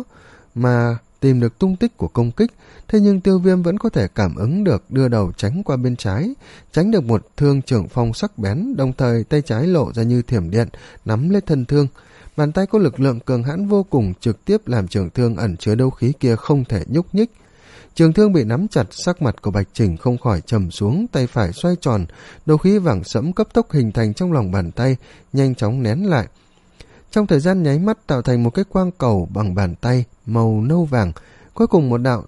mà tìm được tung tích của công kích, thế nhưng Tiêu Viêm vẫn có thể cảm ứng được, đưa đầu tránh qua bên trái, tránh được một thương trường phong sắc bén, đồng thời tay trái lộ ra như thiểm điện, nắm lấy thân thương. Bàn tay có lực lượng cường hãn vô cùng, trực tiếp làm trường thương ẩn chứa đấu khí kia không thể nhúc nhích. Trường thương bị nắm chặt, sắc mặt của Bạch Trình không khỏi trầm xuống, tay phải xoay tròn, đấu khí vàng sẫm cấp tốc hình thành trong lòng bàn tay, nhanh chóng nén lại. Trong thời gian nháy mắt tạo thành một cái quang cầu bằng bàn tay màu nâu vàng, cuối cùng một đạo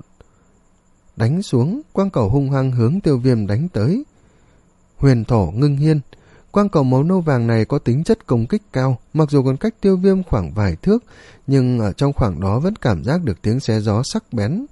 đánh xuống, quang cầu hung hăng hướng Tiêu Viêm đánh tới. Huyền thổ ngưng hiên. Quang cầu màu nâu vàng này có tính chất công kích cao, mặc dù còn cách Tiêu Viêm khoảng vài thước, nhưng ở trong khoảng đó vẫn cảm giác được tiếng xé gió sắc bén.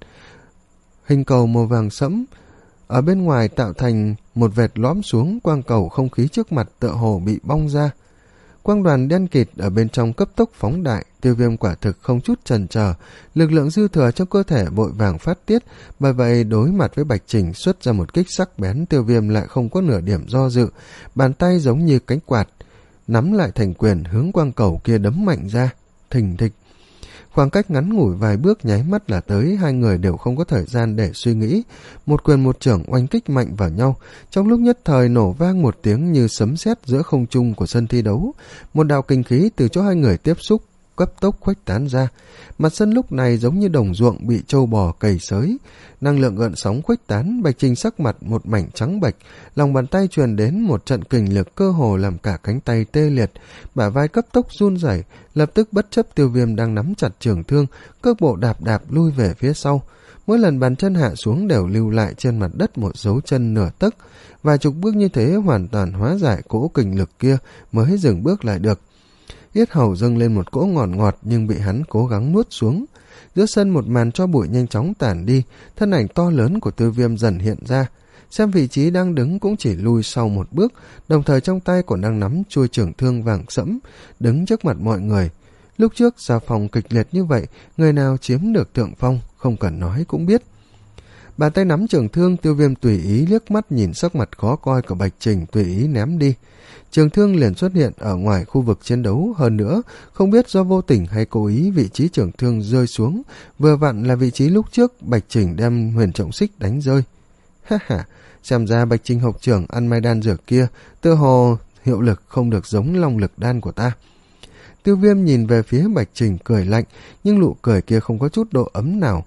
Hình cầu màu vàng sẫm ở bên ngoài tạo thành một vệt lõm xuống, quang cầu không khí trước mặt tựa hồ bị bong ra. Quang đoàn đen kịt ở bên trong cấp tốc phóng đại, Tiêu Viêm quả thực không chút chần chờ, lực lượng dư thừa trong cơ thể vội vàng phát tiết, bởi vậy đối mặt với Bạch Trình xuất ra một kích sắc bén, Tiêu Viêm lại không có nửa điểm do dự, bàn tay giống như cánh quạt, nắm lại thành quyền hướng quang cầu kia đấm mạnh ra, thình thịch. Khoảng cách ngắn ngủi vài bước nháy mắt là tới, hai người đều không có thời gian để suy nghĩ. Một quyền một chưởng oanh kích mạnh vào nhau, trong lúc nhất thời nổ vang một tiếng như sấm sét giữa không trung của sân thi đấu. Một đạo kinh khí từ chỗ hai người tiếp xúc cấp tốc khuếch tán ra. Mặt sân lúc này giống như đồng ruộng bị trâu bò cày xới, năng lượng gợn sóng khuếch tán. Bạch Trình sắc mặt một mảnh trắng bệch, lòng bàn tay truyền đến một trận kình lực cơ hồ làm cả cánh tay tê liệt, bả vai cấp tốc run rẩy, lập tức bất chấp Tiêu Viêm đang nắm chặt trường thương, cước bộ đạp đạp lui về phía sau. Mỗi lần bàn chân hạ xuống đều lưu lại trên mặt đất một dấu chân nửa tấc, vài chục bước như thế hoàn toàn hóa giải cỗ kình lực kia mới dừng bước lại được. Yết hầu dâng lên một cỗ ngọt ngọt nhưng bị hắn cố gắng nuốt xuống. Giữa sân một màn tro bụi nhanh chóng tản đi, thân ảnh to lớn của Tiêu Viêm dần hiện ra. Xem vị trí đang đứng cũng chỉ lui sau một bước, đồng thời trong tay còn đang nắm chuôi trường thương vàng sẫm, đứng trước mặt mọi người. Lúc trước giao phòng kịch liệt như vậy, người nào chiếm được thượng phong, không cần nói cũng biết. Bàn tay nắm trường thương, Tiêu Viêm tùy ý liếc mắt nhìn sắc mặt khó coi của Bạch Trình, tùy ý ném đi. Trường thương liền xuất hiện ở ngoài khu vực chiến đấu, hơn nữa không biết do vô tình hay cố ý vị trí trường thương rơi xuống vừa vặn là vị trí lúc trước Bạch Trình đem huyền trọng xích đánh rơi. Ha ha, xem ra Bạch Trình học trưởng ăn mai đan dược kia tựa hồ hiệu lực không được giống long lực đan của ta. Tiêu Viêm nhìn về phía Bạch Trình cười lạnh, nhưng nụ cười kia không có chút độ ấm nào.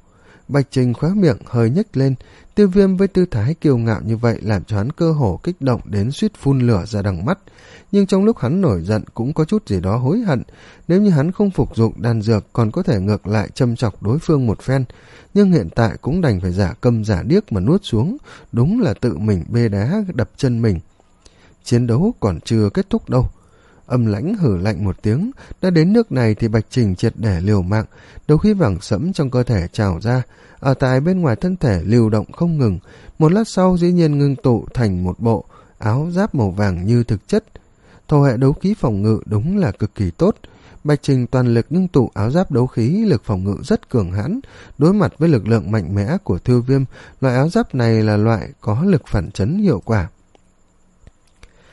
Bạch Trình khóe miệng hơi nhếch lên. Tiêu Viêm với tư thái kiêu ngạo như vậy làm cho hắn cơ hồ kích động đến suýt phun lửa ra đằng mắt. Nhưng trong lúc hắn nổi giận cũng có chút gì đó hối hận. Nếu như hắn không phục dụng đan dược còn có thể ngược lại châm chọc đối phương một phen. Nhưng hiện tại cũng đành phải giả câm giả điếc mà nuốt xuống. Đúng là tự mình bê đá đập chân mình. Chiến đấu còn chưa kết thúc đâu. Âm Lãnh hử lạnh một tiếng. Đã đến nước này thì Bạch Trình triệt để liều mạng. Đấu khí vàng sẫm trong cơ thể trào ra. Ở tại bên ngoài thân thể lưu động không ngừng. Một lát sau dĩ nhiên ngưng tụ thành một bộ áo giáp màu vàng như thực chất. Thổ hệ đấu khí phòng ngự đúng là cực kỳ tốt. Bạch Trình toàn lực ngưng tụ áo giáp đấu khí, lực phòng ngự rất cường hãn. Đối mặt với lực lượng mạnh mẽ của Tiêu Viêm, loại áo giáp này là loại có lực phản chấn hiệu quả.